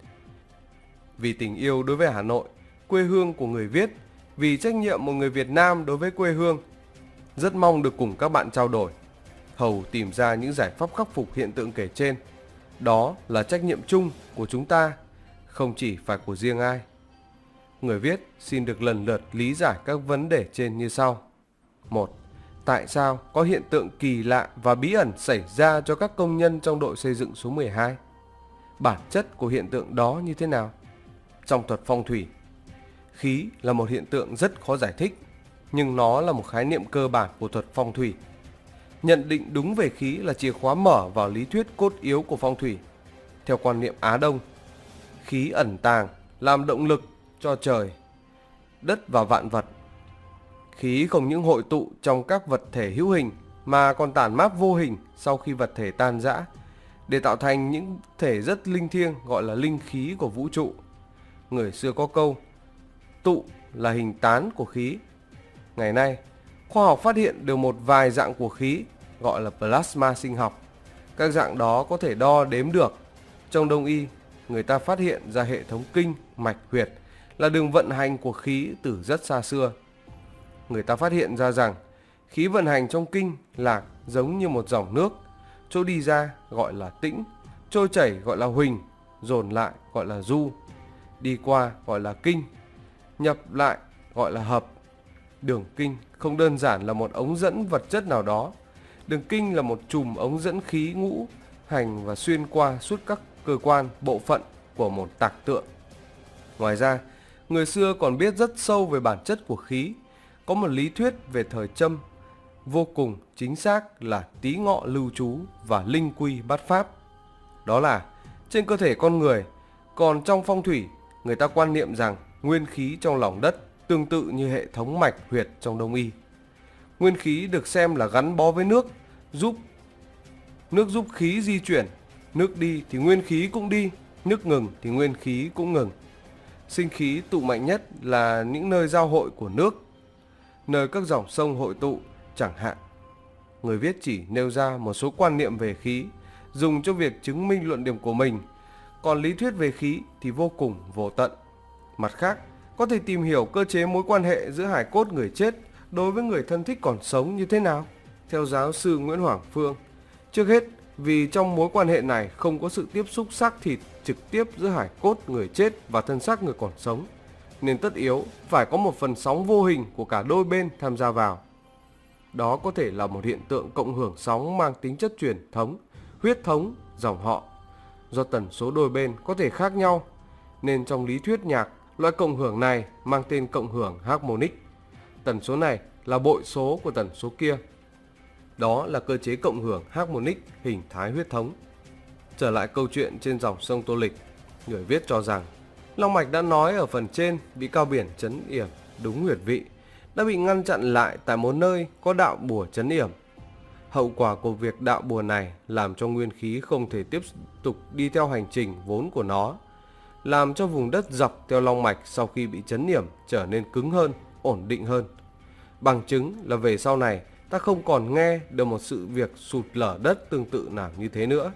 Vì tình yêu đối với Hà Nội, quê hương của người viết, vì trách nhiệm một người Việt Nam đối với quê hương, rất mong được cùng các bạn trao đổi, hầu tìm ra những giải pháp khắc phục hiện tượng kể trên. Đó là trách nhiệm chung của chúng ta, không chỉ phải của riêng ai. Người viết xin được lần lượt lý giải các vấn đề trên như sau. 1. Tại sao có hiện tượng kỳ lạ và bí ẩn xảy ra cho các công nhân trong đội xây dựng số 12? Bản chất của hiện tượng đó như thế nào? Trong thuật phong thủy, khí là một hiện tượng rất khó giải thích, nhưng nó là một khái niệm cơ bản của thuật phong thủy. Nhận định đúng về khí là chìa khóa mở vào lý thuyết cốt yếu của phong thủy. Theo quan niệm Á Đông, khí ẩn tàng làm động lực cho trời, đất và vạn vật. Khí không những hội tụ trong các vật thể hữu hình mà còn tản mát vô hình sau khi vật thể tan rã để tạo thành những thể rất linh thiêng gọi là linh khí của vũ trụ. Người xưa có câu tụ là hình tán của khí. Ngày nay, khoa học phát hiện được một vài dạng của khí gọi là plasma sinh học. Các dạng đó có thể đo đếm được. Trong Đông y, người ta phát hiện ra hệ thống kinh, mạch, huyệt là đường vận hành của khí từ rất xa xưa. Người ta phát hiện ra rằng khí vận hành trong kinh, lạc giống như một dòng nước. Chỗ đi ra gọi là tĩnh, trôi chảy gọi là huỳnh, dồn lại gọi là du, đi qua gọi là kinh, nhập lại gọi là hợp. Đường kinh không đơn giản là một ống dẫn vật chất nào đó. Đường kinh là một chùm ống dẫn khí ngũ hành và xuyên qua suốt các cơ quan, bộ phận của một tạc tượng. Ngoài ra, người xưa còn biết rất sâu về bản chất của khí. Có một lý thuyết về thời châm vô cùng chính xác là tý ngọ lưu trú và linh quy bát pháp. Đó là trên cơ thể con người, còn trong phong thủy, người ta quan niệm rằng nguyên khí trong lòng đất tương tự như hệ thống mạch huyệt trong đông y. Nguyên khí được xem là gắn bó với nước giúp khí di chuyển. Nước đi thì nguyên khí cũng đi, nước ngừng thì nguyên khí cũng ngừng. Sinh khí tụ mạnh nhất là những nơi giao hội của nước, nơi các dòng sông hội tụ chẳng hạn. Người viết chỉ nêu ra một số quan niệm về khí, dùng cho việc chứng minh luận điểm của mình. Còn lý thuyết về khí thì vô cùng vô tận. Mặt khác, có thể tìm hiểu cơ chế mối quan hệ giữa hài cốt người chết đối với người thân thích còn sống như thế nào. Theo giáo sư Nguyễn Hoàng Phương, trước hết vì trong mối quan hệ này không có sự tiếp xúc xác thịt trực tiếp giữa hài cốt người chết và thân xác người còn sống, nên tất yếu phải có một phần sóng vô hình của cả đôi bên tham gia vào. Đó có thể là một hiện tượng cộng hưởng sóng mang tính chất truyền thống, huyết thống, dòng họ. Do tần số đôi bên có thể khác nhau, nên trong lý thuyết nhạc, loại cộng hưởng này mang tên cộng hưởng harmonic. Tần số này là bội số của tần số kia. Đó là cơ chế cộng hưởng harmonic hình thái huyết thống. Trở lại câu chuyện trên dòng sông Tô Lịch, người viết cho rằng Long Mạch đã nói ở phần trên bị Cao Biển trấn yểm đúng huyệt vị, đã bị ngăn chặn lại tại một nơi có đạo bùa trấn yểm. Hậu quả của việc đạo bùa này làm cho nguyên khí không thể tiếp tục đi theo hành trình vốn của nó, làm cho vùng đất dọc theo Long Mạch sau khi bị trấn yểm trở nên cứng hơn, ổn định hơn. Bằng chứng là về sau này ta không còn nghe được một sự việc sụt lở đất tương tự nào như thế nữa.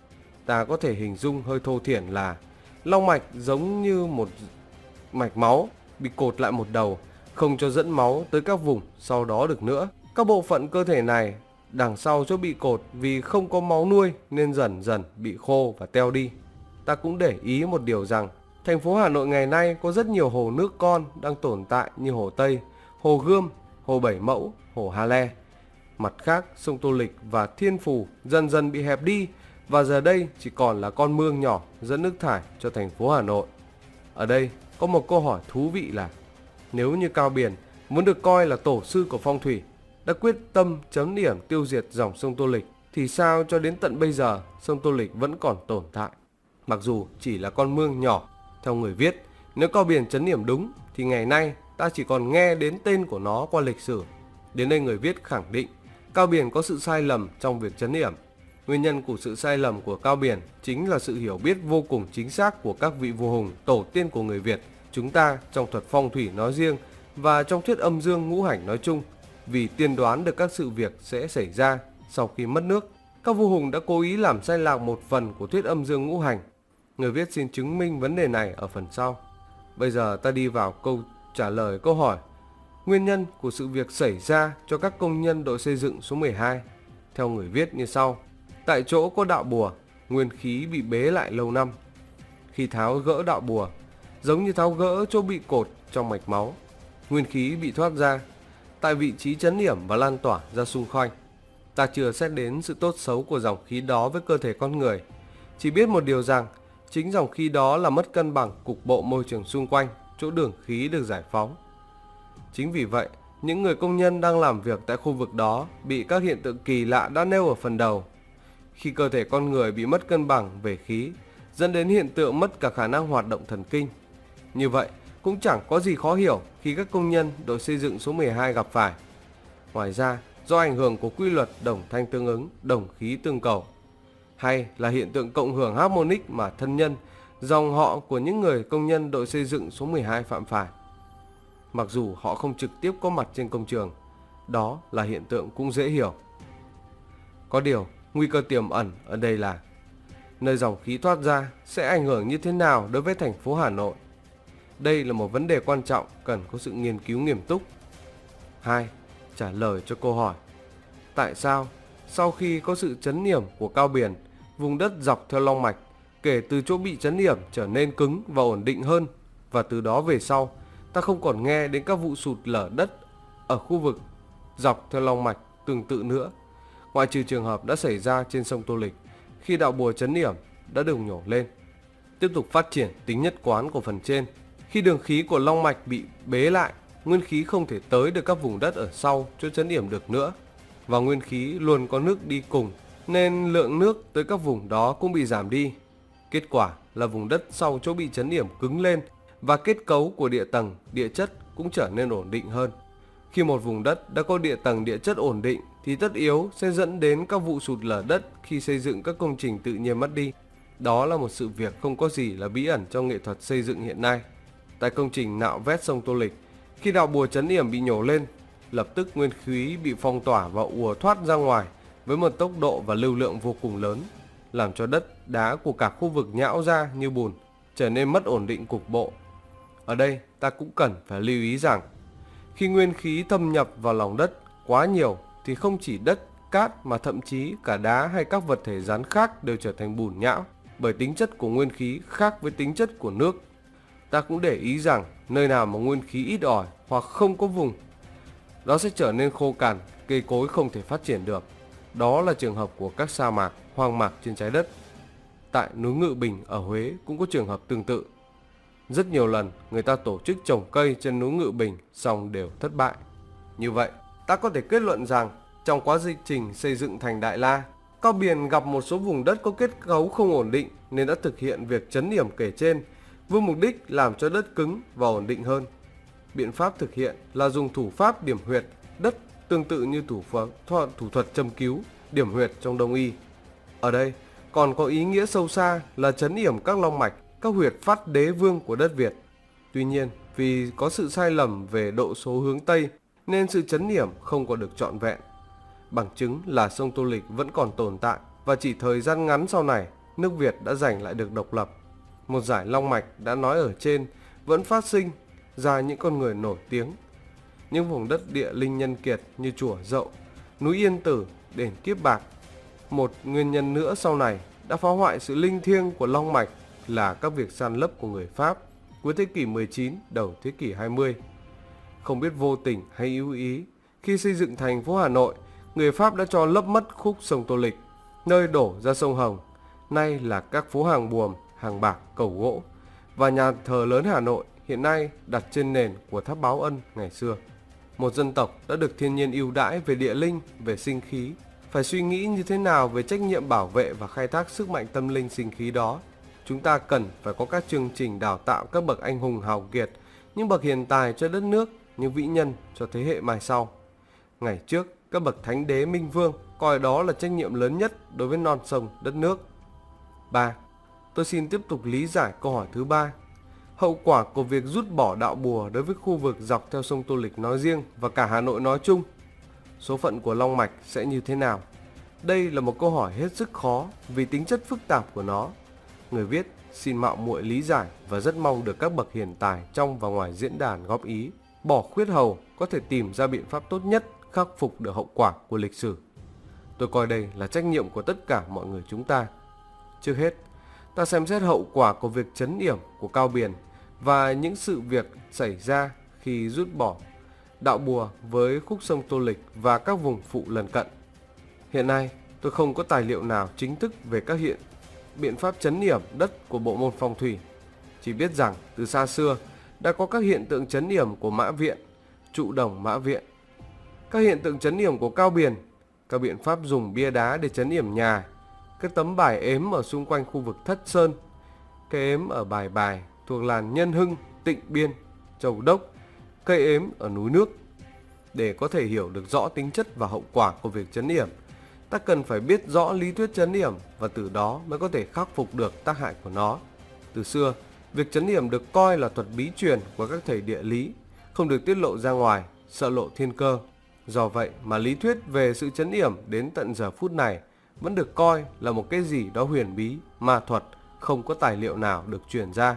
Ta có thể hình dung hơi thô thiển là Long Mạch giống như một mạch máu bị cột lại một đầu, không cho dẫn máu tới các vùng sau đó được nữa. Các bộ phận cơ thể này đằng sau chỗ bị cột vì không có máu nuôi nên dần dần bị khô và teo đi. Ta cũng để ý một điều rằng thành phố Hà Nội ngày nay có rất nhiều hồ nước con đang tồn tại như Hồ Tây, Hồ Gươm, Hồ Bảy Mẫu, Hồ Hà Le. Mặt khác, sông Tô Lịch và Thiên Phù dần dần bị hẹp đi và giờ đây chỉ còn là con mương nhỏ dẫn nước thải cho thành phố Hà Nội. Ở đây có một câu hỏi thú vị là nếu như Cao Biển muốn được coi là tổ sư của phong thủy, đã quyết tâm chấm điểm tiêu diệt dòng sông Tô Lịch, thì sao cho đến tận bây giờ sông Tô Lịch vẫn còn tồn tại, mặc dù chỉ là con mương nhỏ. Theo người viết, nếu Cao Biển chấm điểm đúng thì ngày nay ta chỉ còn nghe đến tên của nó qua lịch sử. Đến đây người viết khẳng định Cao Biển có sự sai lầm trong việc chấm điểm. Nguyên nhân của sự sai lầm của Cao Biển chính là sự hiểu biết vô cùng chính xác của các vị vua hùng tổ tiên của người Việt chúng ta trong thuật phong thủy nói riêng và trong thuyết âm dương ngũ hành nói chung. Vì tiên đoán được các sự việc sẽ xảy ra sau khi mất nước, các vua hùng đã cố ý làm sai lạc một phần của thuyết âm dương ngũ hành. Người viết xin chứng minh vấn đề này ở phần sau. Bây giờ ta đi vào câu trả lời câu hỏi nguyên nhân của sự việc xảy ra cho các công nhân đội xây dựng số 12. Theo người viết như sau: tại chỗ có đạo bùa, nguyên khí bị bế lại lâu năm. Khi tháo gỡ đạo bùa, giống như tháo gỡ chỗ bị cột trong mạch máu, nguyên khí bị thoát ra tại vị trí chấn điểm và lan tỏa ra xung quanh. Ta chưa xét đến sự tốt xấu của dòng khí đó với cơ thể con người, chỉ biết một điều rằng chính dòng khí đó là mất cân bằng cục bộ môi trường xung quanh chỗ đường khí được giải phóng. Chính vì vậy, những người công nhân đang làm việc tại khu vực đó bị các hiện tượng kỳ lạ đã nêu ở phần đầu. Khi cơ thể con người bị mất cân bằng về khí, dẫn đến hiện tượng mất cả khả năng hoạt động thần kinh. Như vậy, cũng chẳng có gì khó hiểu khi các công nhân đội xây dựng số 12 gặp phải. Ngoài ra, do ảnh hưởng của quy luật đồng thanh tương ứng, đồng khí tương cầu, hay là hiện tượng cộng hưởng harmonic mà thân nhân, dòng họ của những người công nhân đội xây dựng số 12 phạm phải. Mặc dù họ không trực tiếp có mặt trên công trường, đó là hiện tượng cũng dễ hiểu. Có điều, nguy cơ tiềm ẩn ở đây là nơi dòng khí thoát ra sẽ ảnh hưởng như thế nào đối với thành phố Hà Nội. Đây là một vấn đề quan trọng cần có sự nghiên cứu nghiêm túc. 2. Trả lời cho câu hỏi tại sao sau khi có sự chấn điểm của Cao Biển, vùng đất dọc theo Long Mạch kể từ chỗ bị chấn điểm trở nên cứng và ổn định hơn, và từ đó về sau ta không còn nghe đến các vụ sụt lở đất ở khu vực dọc theo Long Mạch tương tự nữa, ngoại trừ trường hợp đã xảy ra trên sông Tô Lịch khi đạo bùa chấn điểm đã được nhổ lên. Tiếp tục phát triển tính nhất quán của phần trên, khi đường khí của Long Mạch bị bế lại, nguyên khí không thể tới được các vùng đất ở sau chỗ chấn điểm được nữa. và nguyên khí luôn có nước đi cùng, nên lượng nước tới các vùng đó cũng bị giảm đi. Kết quả là vùng đất sau chỗ bị chấn yểm cứng lên và kết cấu của địa tầng, địa chất cũng trở nên ổn định hơn. Khi một vùng đất đã có địa tầng địa chất ổn định thì tất yếu sẽ dẫn đến các vụ sụt lở đất khi xây dựng các công trình tự nhiên mất đi. Đó là một sự việc không có gì là bí ẩn trong nghệ thuật xây dựng hiện nay. Tại công trình nạo vét sông Tô Lịch, khi đạo bùa chấn yểm bị nhổ lên, lập tức nguyên khí bị phong tỏa và ùa thoát ra ngoài với một tốc độ và lưu lượng vô cùng lớn, làm cho đất đá của cả khu vực nhão ra như bùn, trở nên mất ổn định cục bộ. Ở đây ta cũng cần phải lưu ý rằng, khi nguyên khí thâm nhập vào lòng đất quá nhiều thì không chỉ đất, cát mà thậm chí cả đá hay các vật thể rắn khác đều trở thành bùn nhão, bởi tính chất của nguyên khí khác với tính chất của nước. Ta cũng để ý rằng nơi nào mà nguyên khí ít ỏi hoặc không có vùng, đó sẽ trở nên khô cằn, cây cối không thể phát triển được. Đó là trường hợp của các sa mạc, hoang mạc trên trái đất. Tại núi Ngự Bình ở Huế cũng có trường hợp tương tự. Rất nhiều lần người ta tổ chức trồng cây trên núi Ngự Bình song đều thất bại. Như vậy, ta có thể kết luận rằng trong quá trình xây dựng thành Đại La, Cao Biền gặp một số vùng đất có kết cấu không ổn định nên đã thực hiện việc trấn yểm kể trên với mục đích làm cho đất cứng và ổn định hơn. Biện pháp thực hiện là dùng thủ pháp điểm huyệt đất tương tự như thủ thuật châm cứu, điểm huyệt trong Đông y. Ở đây còn có ý nghĩa sâu xa là trấn yểm các long mạch, các huyệt phát đế vương của đất Việt. Tuy nhiên, vì có sự sai lầm về độ số hướng Tây nên sự trấn yểm không có được trọn vẹn. Bằng chứng là sông Tô Lịch vẫn còn tồn tại và chỉ thời gian ngắn sau này, nước Việt đã giành lại được độc lập. Một dải long mạch đã nói ở trên vẫn phát sinh ra những con người nổi tiếng. Những vùng đất địa linh nhân kiệt như Chùa Dậu, núi Yên Tử, đền Kiếp Bạc. Một nguyên nhân nữa sau này đã phá hoại sự linh thiêng của long mạch là các việc san lấp của người Pháp cuối thế kỷ 19, đầu thế kỷ 20. Không biết vô tình hay hữu ý, khi xây dựng thành phố Hà Nội, người Pháp đã cho lấp mất khúc sông Tô Lịch, nơi đổ ra sông Hồng, nay là các phố Hàng Buồm, Hàng Bạc, Cầu Gỗ, và nhà thờ lớn Hà Nội hiện nay đặt trên nền của tháp Báo Ân ngày xưa. Một dân tộc đã được thiên nhiên ưu đãi về địa linh, về sinh khí, phải suy nghĩ như thế nào về trách nhiệm bảo vệ và khai thác sức mạnh tâm linh sinh khí đó. Chúng ta cần phải có các chương trình đào tạo các bậc anh hùng hào kiệt, những bậc hiền tài cho đất nước, những vĩ nhân cho thế hệ mai sau. Ngày trước, các bậc thánh đế minh vương coi đó là trách nhiệm lớn nhất đối với non sông đất nước. 3. Tôi xin tiếp tục lý giải câu hỏi thứ 3. Hậu quả của việc rút bỏ đạo bùa đối với khu vực dọc theo sông Tô Lịch nói riêng và cả Hà Nội nói chung. Số phận của long mạch sẽ như thế nào? Đây là một câu hỏi hết sức khó vì tính chất phức tạp của nó. Người viết xin mạo muội lý giải và rất mong được các bậc hiền tài trong và ngoài diễn đàn góp ý, bỏ khuyết hầu có thể tìm ra biện pháp tốt nhất khắc phục được hậu quả của lịch sử. Tôi coi đây là trách nhiệm của tất cả mọi người chúng ta. Trước hết, ta xem xét hậu quả của việc trấn yểm của Cao Biền và những sự việc xảy ra khi rút bỏ đạo bùa với khúc sông Tô Lịch và các vùng phụ lân cận. Hiện nay, tôi không có tài liệu nào chính thức về các biện pháp trấn yểm đất của bộ môn phong thủy. Chỉ biết rằng từ xa xưa đã có các hiện tượng trấn yểm của Mã Viện, trụ đồng Mã Viện. Các hiện tượng trấn yểm của Cao Biền, các biện pháp dùng bia đá để trấn yểm nhà, các tấm bài ếm ở xung quanh khu vực Thất Sơn, cây ếm ở Bài Bài thuộc làng Nhân Hưng, Tịnh Biên, Châu Đốc, cây ếm ở núi Nước. Để có thể hiểu được rõ tính chất và hậu quả của việc trấn yểm, ta cần phải biết rõ lý thuyết trấn yểm và từ đó mới có thể khắc phục được tác hại của nó. Từ xưa, việc trấn yểm được coi là thuật bí truyền của các thầy địa lý, không được tiết lộ ra ngoài, sợ lộ thiên cơ. Do vậy mà lý thuyết về sự trấn yểm đến tận giờ phút này vẫn được coi là một cái gì đó huyền bí, ma thuật, không có tài liệu nào được truyền ra.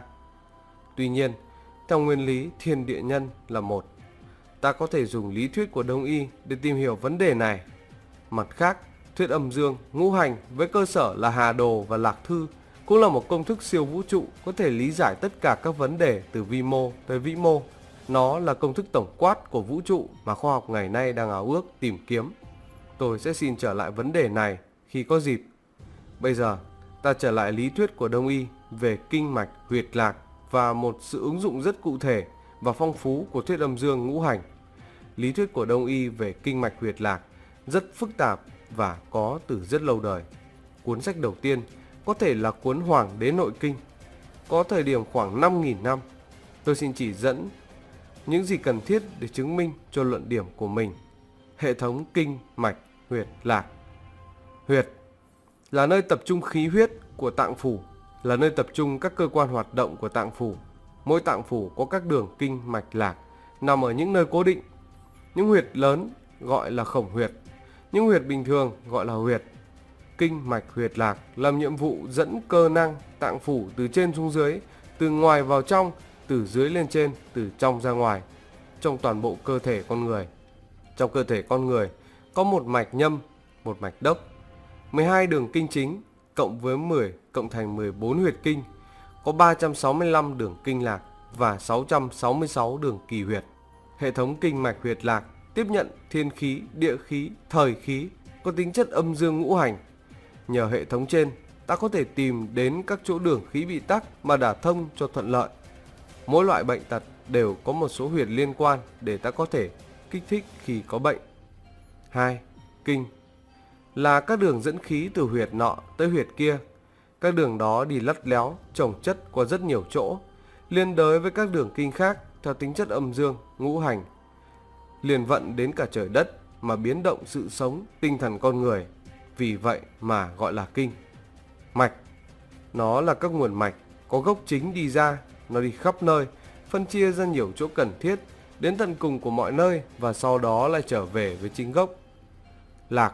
Tuy nhiên, theo nguyên lý thiên địa nhân là một, ta có thể dùng lý thuyết của Đông y để tìm hiểu vấn đề này. Mặt khác, thuyết âm dương, ngũ hành với cơ sở là Hà Đồ và Lạc Thư cũng là một công thức siêu vũ trụ có thể lý giải tất cả các vấn đề từ vi mô tới vĩ mô. Nó là công thức tổng quát của vũ trụ mà khoa học ngày nay đang ao ước tìm kiếm. Tôi sẽ xin trở lại vấn đề này khi có dịp. Bây giờ, ta trở lại lý thuyết của Đông y về kinh mạch huyệt lạc và một sự ứng dụng rất cụ thể và phong phú của thuyết âm dương ngũ hành. Lý thuyết của Đông y về kinh mạch huyệt lạc rất phức tạp và có từ rất lâu đời. Cuốn sách đầu tiên có thể là cuốn Hoàng đế nội kinh, có thời điểm khoảng 5.000 năm. Tôi xin chỉ dẫn những gì cần thiết để chứng minh cho luận điểm của mình. Hệ thống kinh, mạch, huyệt, lạc. Huyệt là nơi tập trung khí huyết của tạng phủ, là nơi tập trung các cơ quan hoạt động của tạng phủ. Mỗi tạng phủ có các đường kinh, mạch, lạc nằm ở những nơi cố định. Những huyệt lớn gọi là khổng huyệt, những huyệt bình thường gọi là huyệt. Kinh, mạch, huyệt, lạc làm nhiệm vụ dẫn cơ năng tạng phủ từ trên xuống dưới, từ ngoài vào trong, từ dưới lên trên, từ trong ra ngoài, trong toàn bộ cơ thể con người. Trong cơ thể con người có một mạch nhâm, một mạch đốc, 12 đường kinh chính, cộng với 10 cộng thành 14 huyệt kinh, có 365 đường kinh lạc và 666 đường kỳ huyệt. Hệ thống kinh mạch huyệt lạc tiếp nhận thiên khí, địa khí, thời khí có tính chất âm dương ngũ hành. Nhờ hệ thống trên, ta có thể tìm đến các chỗ đường khí bị tắc mà đả thông cho thuận lợi. Mỗi loại bệnh tật đều có một số huyệt liên quan để ta có thể kích thích khi có bệnh. 2. Kinh là các đường dẫn khí từ huyệt nọ tới huyệt kia. Các đường đó đi lắt léo, chồng chất qua rất nhiều chỗ, liên đới với các đường kinh khác theo tính chất âm dương, ngũ hành, liền vận đến cả trời đất mà biến động sự sống, tinh thần con người. Vì vậy mà gọi là kinh. Mạch, nó là các nguồn mạch có gốc chính đi ra, nó đi khắp nơi, phân chia ra nhiều chỗ cần thiết, đến tận cùng của mọi nơi và sau đó lại trở về với chính gốc. Lạc,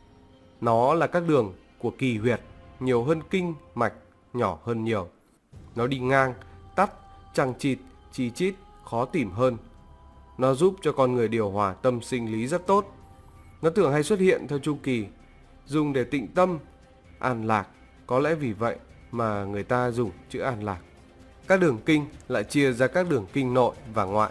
nó là các đường của kỳ huyệt, nhiều hơn kinh, mạch, nhỏ hơn nhiều. Nó đi ngang, tắt, chằng chịt, chi chít, khó tìm hơn. Nó giúp cho con người điều hòa tâm sinh lý rất tốt. Nó thường hay xuất hiện theo chu kỳ, dùng để tịnh tâm, an lạc. Có lẽ vì vậy mà người ta dùng chữ an lạc. Các đường kinh lại chia ra các đường kinh nội và ngoại.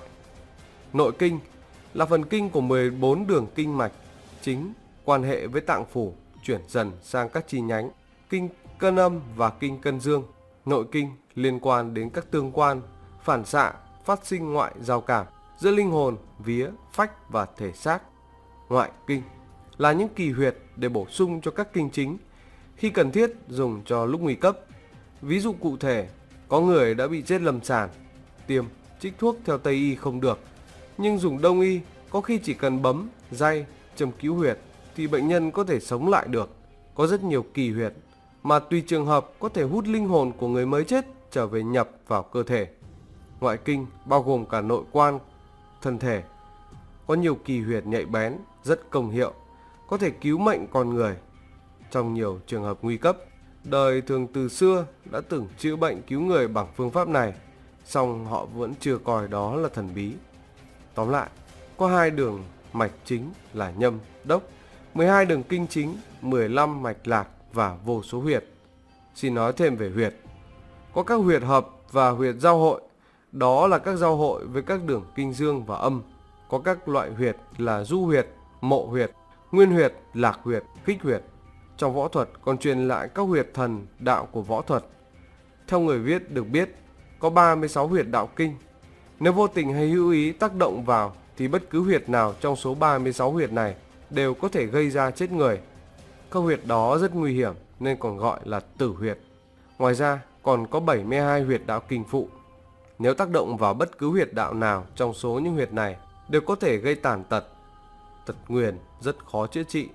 Nội kinh là phần kinh của 14 đường kinh mạch chính, quan hệ với tạng phủ, chuyển dần sang các chi nhánh, kinh cân âm và kinh cân dương. Nội kinh liên quan đến các tương quan, phản xạ, phát sinh ngoại giao cảm giữa linh hồn, vía, phách và thể xác. Ngoại kinh là những kỳ huyệt để bổ sung cho các kinh chính, khi cần thiết dùng cho lúc nguy cấp. Ví dụ cụ thể, có người đã bị chết lâm sàng, tiêm, trích thuốc theo Tây y không được, nhưng dùng Đông y có khi chỉ cần bấm, day, châm cứu huyệt thì bệnh nhân có thể sống lại được. Có rất nhiều kỳ huyệt mà tùy trường hợp có thể hút linh hồn của người mới chết trở về nhập vào cơ thể. Ngoại kinh bao gồm cả nội quan thân thể, có nhiều kỳ huyệt nhạy bén, rất công hiệu, có thể cứu mệnh con người. Trong nhiều trường hợp nguy cấp, đời thường từ xưa đã từng chữa bệnh cứu người bằng phương pháp này, song họ vẫn chưa coi đó là thần bí. Tóm lại, có 2 đường mạch chính là nhâm, đốc, 12 đường kinh chính, 15 mạch lạc và vô số huyệt. Xin nói thêm về huyệt. Có các huyệt hợp và huyệt giao hội, đó là các giao hội với các đường kinh dương và âm. Có các loại huyệt là du huyệt, mộ huyệt, nguyên huyệt, lạc huyệt, khích huyệt. Trong võ thuật còn truyền lại các huyệt thần đạo của võ thuật. Theo người viết được biết, có 36 huyệt đạo kinh. Nếu vô tình hay hữu ý tác động vào thì bất cứ huyệt nào trong số 36 huyệt này đều có thể gây ra chết người. Các huyệt đó rất nguy hiểm nên còn gọi là tử huyệt. Ngoài ra còn có 72 huyệt đạo kinh phụ. Nếu tác động vào bất cứ huyệt đạo nào trong số những huyệt này đều có thể gây tàn tật, tật nguyền rất khó chữa trị.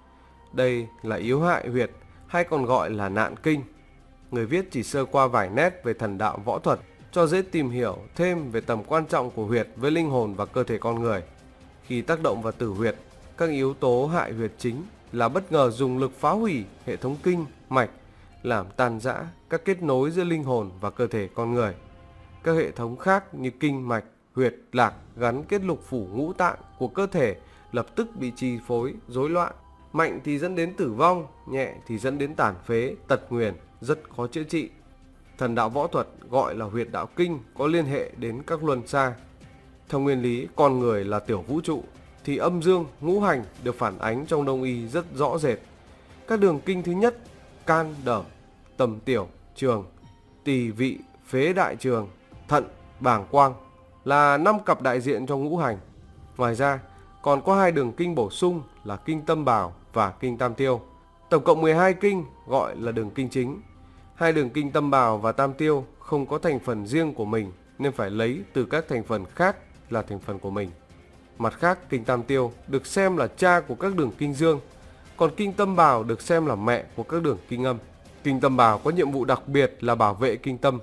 Đây là yếu hại huyệt hay còn gọi là nạn kinh. Người viết chỉ sơ qua vài nét về thần đạo võ thuật cho dễ tìm hiểu thêm về tầm quan trọng của huyệt với linh hồn và cơ thể con người. Khi tác động vào tử huyệt, các yếu tố hại huyệt chính là bất ngờ dùng lực phá hủy hệ thống kinh, mạch, làm tan rã các kết nối giữa linh hồn và cơ thể con người. Các hệ thống khác như kinh mạch, huyệt, lạc gắn kết lục phủ ngũ tạng của cơ thể lập tức bị chi phối, rối loạn. Mạnh thì dẫn đến tử vong, nhẹ thì dẫn đến tàn phế, tật nguyền, rất khó chữa trị. Thần đạo võ thuật gọi là huyệt đạo kinh có liên hệ đến các luân xa. Theo nguyên lý con người là tiểu vũ trụ thì âm dương, ngũ hành được phản ánh trong Đông y rất rõ rệt. Các đường kinh thứ nhất, can, đở, tầm tiểu, trường, tỳ vị, phế đại trường, thận, bàng quang là 5 cặp đại diện trong ngũ hành. Ngoài ra Còn có 2 đường kinh bổ sung là kinh Tâm Bảo và kinh Tam Tiêu. Tổng cộng 12 kinh gọi là đường kinh chính. 2 đường kinh Tâm Bảo và Tam Tiêu không có thành phần riêng của mình nên phải lấy từ các thành phần khác là thành phần của mình. Mặt khác, kinh Tam Tiêu được xem là cha của các đường kinh dương, còn kinh Tâm Bảo được xem là mẹ của các đường kinh âm. Kinh Tâm Bảo có nhiệm vụ đặc biệt là bảo vệ kinh Tâm.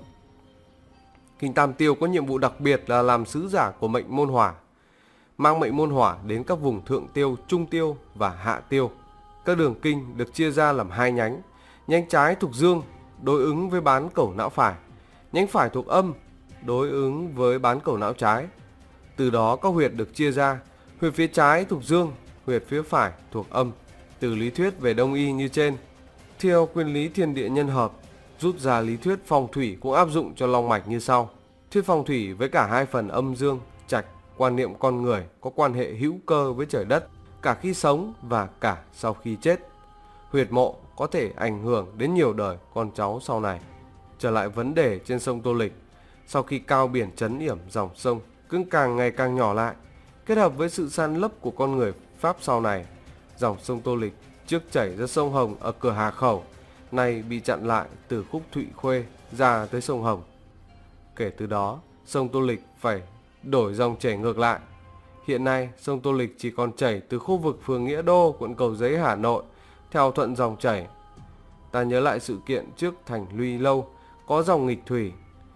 Kinh Tam Tiêu có nhiệm vụ đặc biệt là làm sứ giả của mệnh môn hỏa, mang mệnh môn hỏa đến các vùng thượng tiêu, trung tiêu và hạ tiêu. Các đường kinh được chia ra làm 2 nhánh. Nhánh trái thuộc dương, đối ứng với bán cầu não phải. Nhánh phải thuộc âm, đối ứng với bán cầu não trái. Từ đó các huyệt được chia ra, huyệt phía trái thuộc dương, huyệt phía phải thuộc âm. Từ lý thuyết về đông y như trên, theo nguyên lý thiên địa nhân hợp, rút ra lý thuyết phong thủy cũng áp dụng cho long mạch như sau. Thuyết phong thủy với cả 2 phần âm dương, trạch, quan niệm con người có quan hệ hữu cơ với trời đất, cả khi sống và cả sau khi chết. Huyệt mộ có thể ảnh hưởng đến nhiều đời con cháu sau này. Trở lại vấn đề trên sông Tô Lịch, sau khi cao biển trấn yểm dòng sông cũng càng ngày càng nhỏ lại, kết hợp với sự san lấp của con người Pháp sau này, dòng sông Tô Lịch trước chảy ra sông Hồng ở cửa Hà Khẩu, nay bị chặn lại từ khúc Thụy Khuê ra tới sông Hồng. Kể từ đó, sông Tô Lịch phải đổi dòng chảy ngược lại. Hiện nay, sông Tô Lịch chỉ còn chảy từ khu vực phường Nghĩa Đô, quận Cầu Giấy, Hà Nội, theo thuận dòng chảy. Ta nhớ lại sự kiện trước thành Luy Lâu, có dòng nghịch thủy,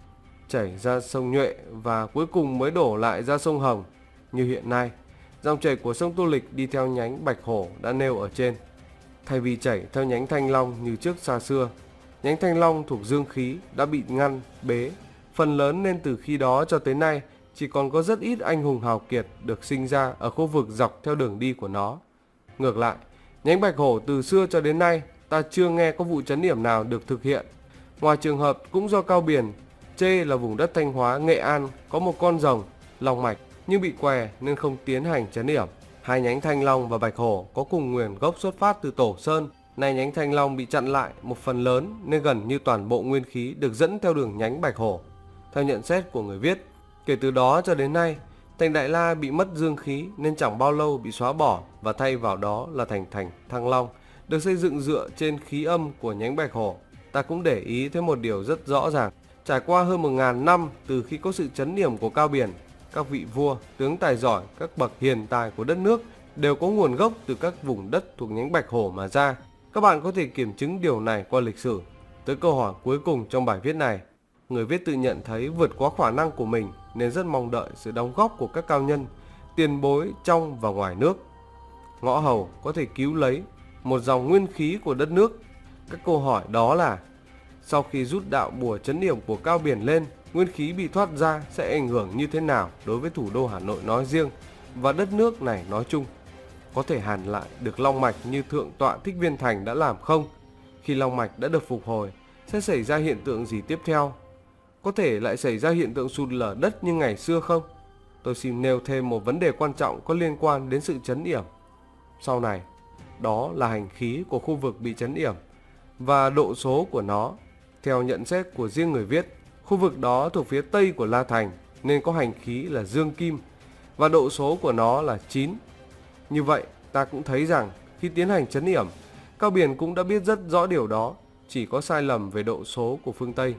chảy ra sông Nhuệ và cuối cùng mới đổ lại ra sông Hồng. Như hiện nay, dòng chảy của sông Tô Lịch đi theo nhánh Bạch Hổ đã nêu ở trên. Thay vì chảy theo nhánh Thanh Long như trước xa xưa, nhánh Thanh Long thuộc dương khí đã bị ngăn, bế. Phần lớn nên từ khi đó cho tới nay, chỉ còn có rất ít anh hùng hào kiệt được sinh ra ở khu vực dọc theo đường đi của nó. Ngược lại, nhánh Bạch Hổ từ xưa cho đến nay, ta chưa nghe có vụ trấn yểm nào được thực hiện. Ngoài trường hợp cũng do cao biển, chê là vùng đất Thanh Hóa, Nghệ An có một con rồng, long mạch, nhưng bị què nên không tiến hành trấn yểm. 2 nhánh Thanh Long và Bạch Hổ có cùng nguồn gốc xuất phát từ Tổ Sơn. Nay nhánh Thanh Long bị chặn lại một phần lớn nên gần như toàn bộ nguyên khí được dẫn theo đường nhánh Bạch Hổ. Theo nhận xét của người viết, kể từ đó cho đến nay, thành Đại La bị mất dương khí nên chẳng bao lâu bị xóa bỏ và thay vào đó là thành Thăng Long, được xây dựng dựa trên khí âm của nhánh Bạch Hổ. Ta cũng để ý thấy một điều rất rõ ràng, trải qua hơn 1000 năm từ khi có sự trấn yểm của cao biển, các vị vua, tướng tài giỏi, các bậc hiền tài của đất nước đều có nguồn gốc từ các vùng đất thuộc nhánh Bạch Hổ mà ra. Các bạn có thể kiểm chứng điều này qua lịch sử. Tới câu hỏi cuối cùng trong bài viết này, người viết tự nhận thấy vượt quá khả năng của mình nên rất mong đợi sự đóng góp của các cao nhân, tiền bối trong và ngoài nước. Ngõ hầu có thể cứu lấy một dòng nguyên khí của đất nước. Các câu hỏi đó là: sau khi rút đạo bùa trấn yểm của cao biển lên, nguyên khí bị thoát ra sẽ ảnh hưởng như thế nào đối với thủ đô Hà Nội nói riêng và đất nước này nói chung? Có thể hàn lại được long mạch như Thượng tọa Thích Viên Thành đã làm không? Khi long mạch đã được phục hồi, sẽ xảy ra hiện tượng gì tiếp theo? Có thể lại xảy ra hiện tượng sụt lở đất như ngày xưa không? Tôi xin nêu thêm một vấn đề quan trọng có liên quan đến sự trấn yểm sau này, đó là hành khí của khu vực bị trấn yểm và độ số của nó. Theo nhận xét của riêng người viết, khu vực đó thuộc phía tây của La Thành nên có hành khí là dương kim và độ số của nó là 9. Như vậy, ta cũng thấy rằng khi tiến hành trấn yểm, cao biển cũng đã biết rất rõ điều đó, chỉ có sai lầm về độ số của phương Tây.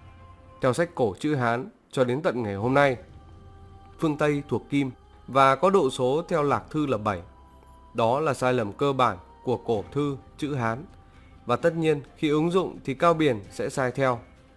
Theo sách cổ chữ Hán, cho đến tận ngày hôm nay, phương Tây thuộc kim và có độ số theo lạc thư là 7. Đó là sai lầm cơ bản của cổ thư chữ Hán. Và tất nhiên khi ứng dụng thì cao biển sẽ sai theo.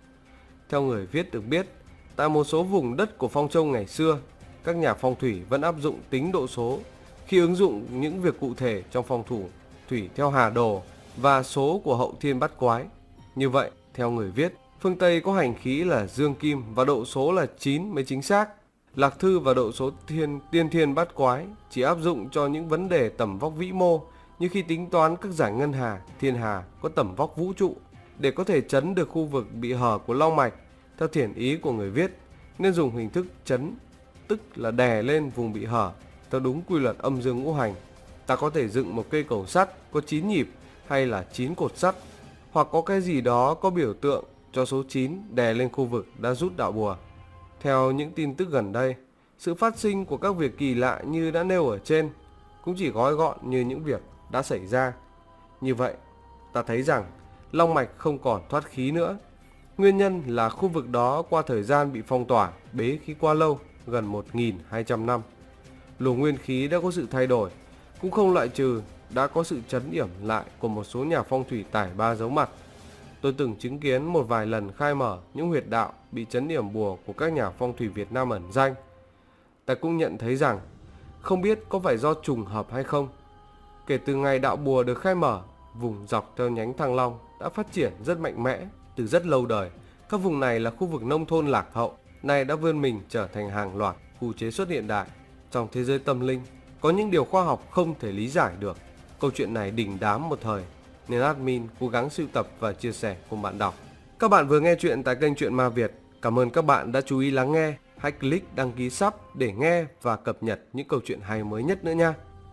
Theo người viết được biết, tại một số vùng đất của Phong Châu ngày xưa, các nhà phong thủy vẫn áp dụng tính độ số khi ứng dụng những việc cụ thể trong phong thủy thủy theo hà đồ và số của hậu thiên bát quái. Như vậy, theo người viết, phương Tây có hành khí là dương kim và độ số là 9 mới chính xác. Lạc thư và độ số tiên thiên bát quái chỉ áp dụng cho những vấn đề tầm vóc vĩ mô, như khi tính toán các giải ngân hà, thiên hà có tầm vóc vũ trụ để có thể trấn được khu vực bị hở của long mạch. Theo thiển ý của người viết, nên dùng hình thức trấn, tức là đè lên vùng bị hở theo đúng quy luật âm dương ngũ hành. Ta có thể dựng một cây cầu sắt có 9 nhịp hay là 9 cột sắt, hoặc có cái gì đó có biểu tượng cho số 9 đè lên khu vực đã rút đạo bùa. Theo những tin tức gần đây, Sự phát sinh của các việc kỳ lạ như đã nêu ở trên cũng chỉ gói gọn như những việc đã xảy ra. Như vậy, ta thấy rằng long mạch không còn thoát khí nữa. Nguyên nhân là khu vực đó qua thời gian bị phong tỏa, bế khí quá lâu, gần 1.200 năm. Luồng nguyên khí đã có sự thay đổi, cũng không loại trừ đã có sự trấn yểm lại của một số nhà phong thủy tải ba giấu mặt. Tôi từng chứng kiến một vài lần khai mở những huyệt đạo bị trấn yểm bùa của các nhà phong thủy Việt Nam ẩn danh. Ta cũng nhận thấy rằng, không biết có phải do trùng hợp hay không, kể từ ngày đạo bùa được khai mở, vùng dọc theo nhánh Thăng Long đã phát triển rất mạnh mẽ từ rất lâu đời. Các vùng này là khu vực nông thôn lạc hậu, nay đã vươn mình trở thành hàng loạt khu chế xuất hiện đại. Trong thế giới tâm linh, có những điều khoa học không thể lý giải được. Câu chuyện này đình đám một thời, nên admin cố gắng sưu tập và chia sẻ cùng bạn đọc. Các bạn vừa nghe chuyện tại kênh Chuyện Ma Việt. Cảm ơn các bạn đã chú ý lắng nghe. Hãy click đăng ký sub để nghe và cập nhật những câu chuyện hay mới nhất nữa nha.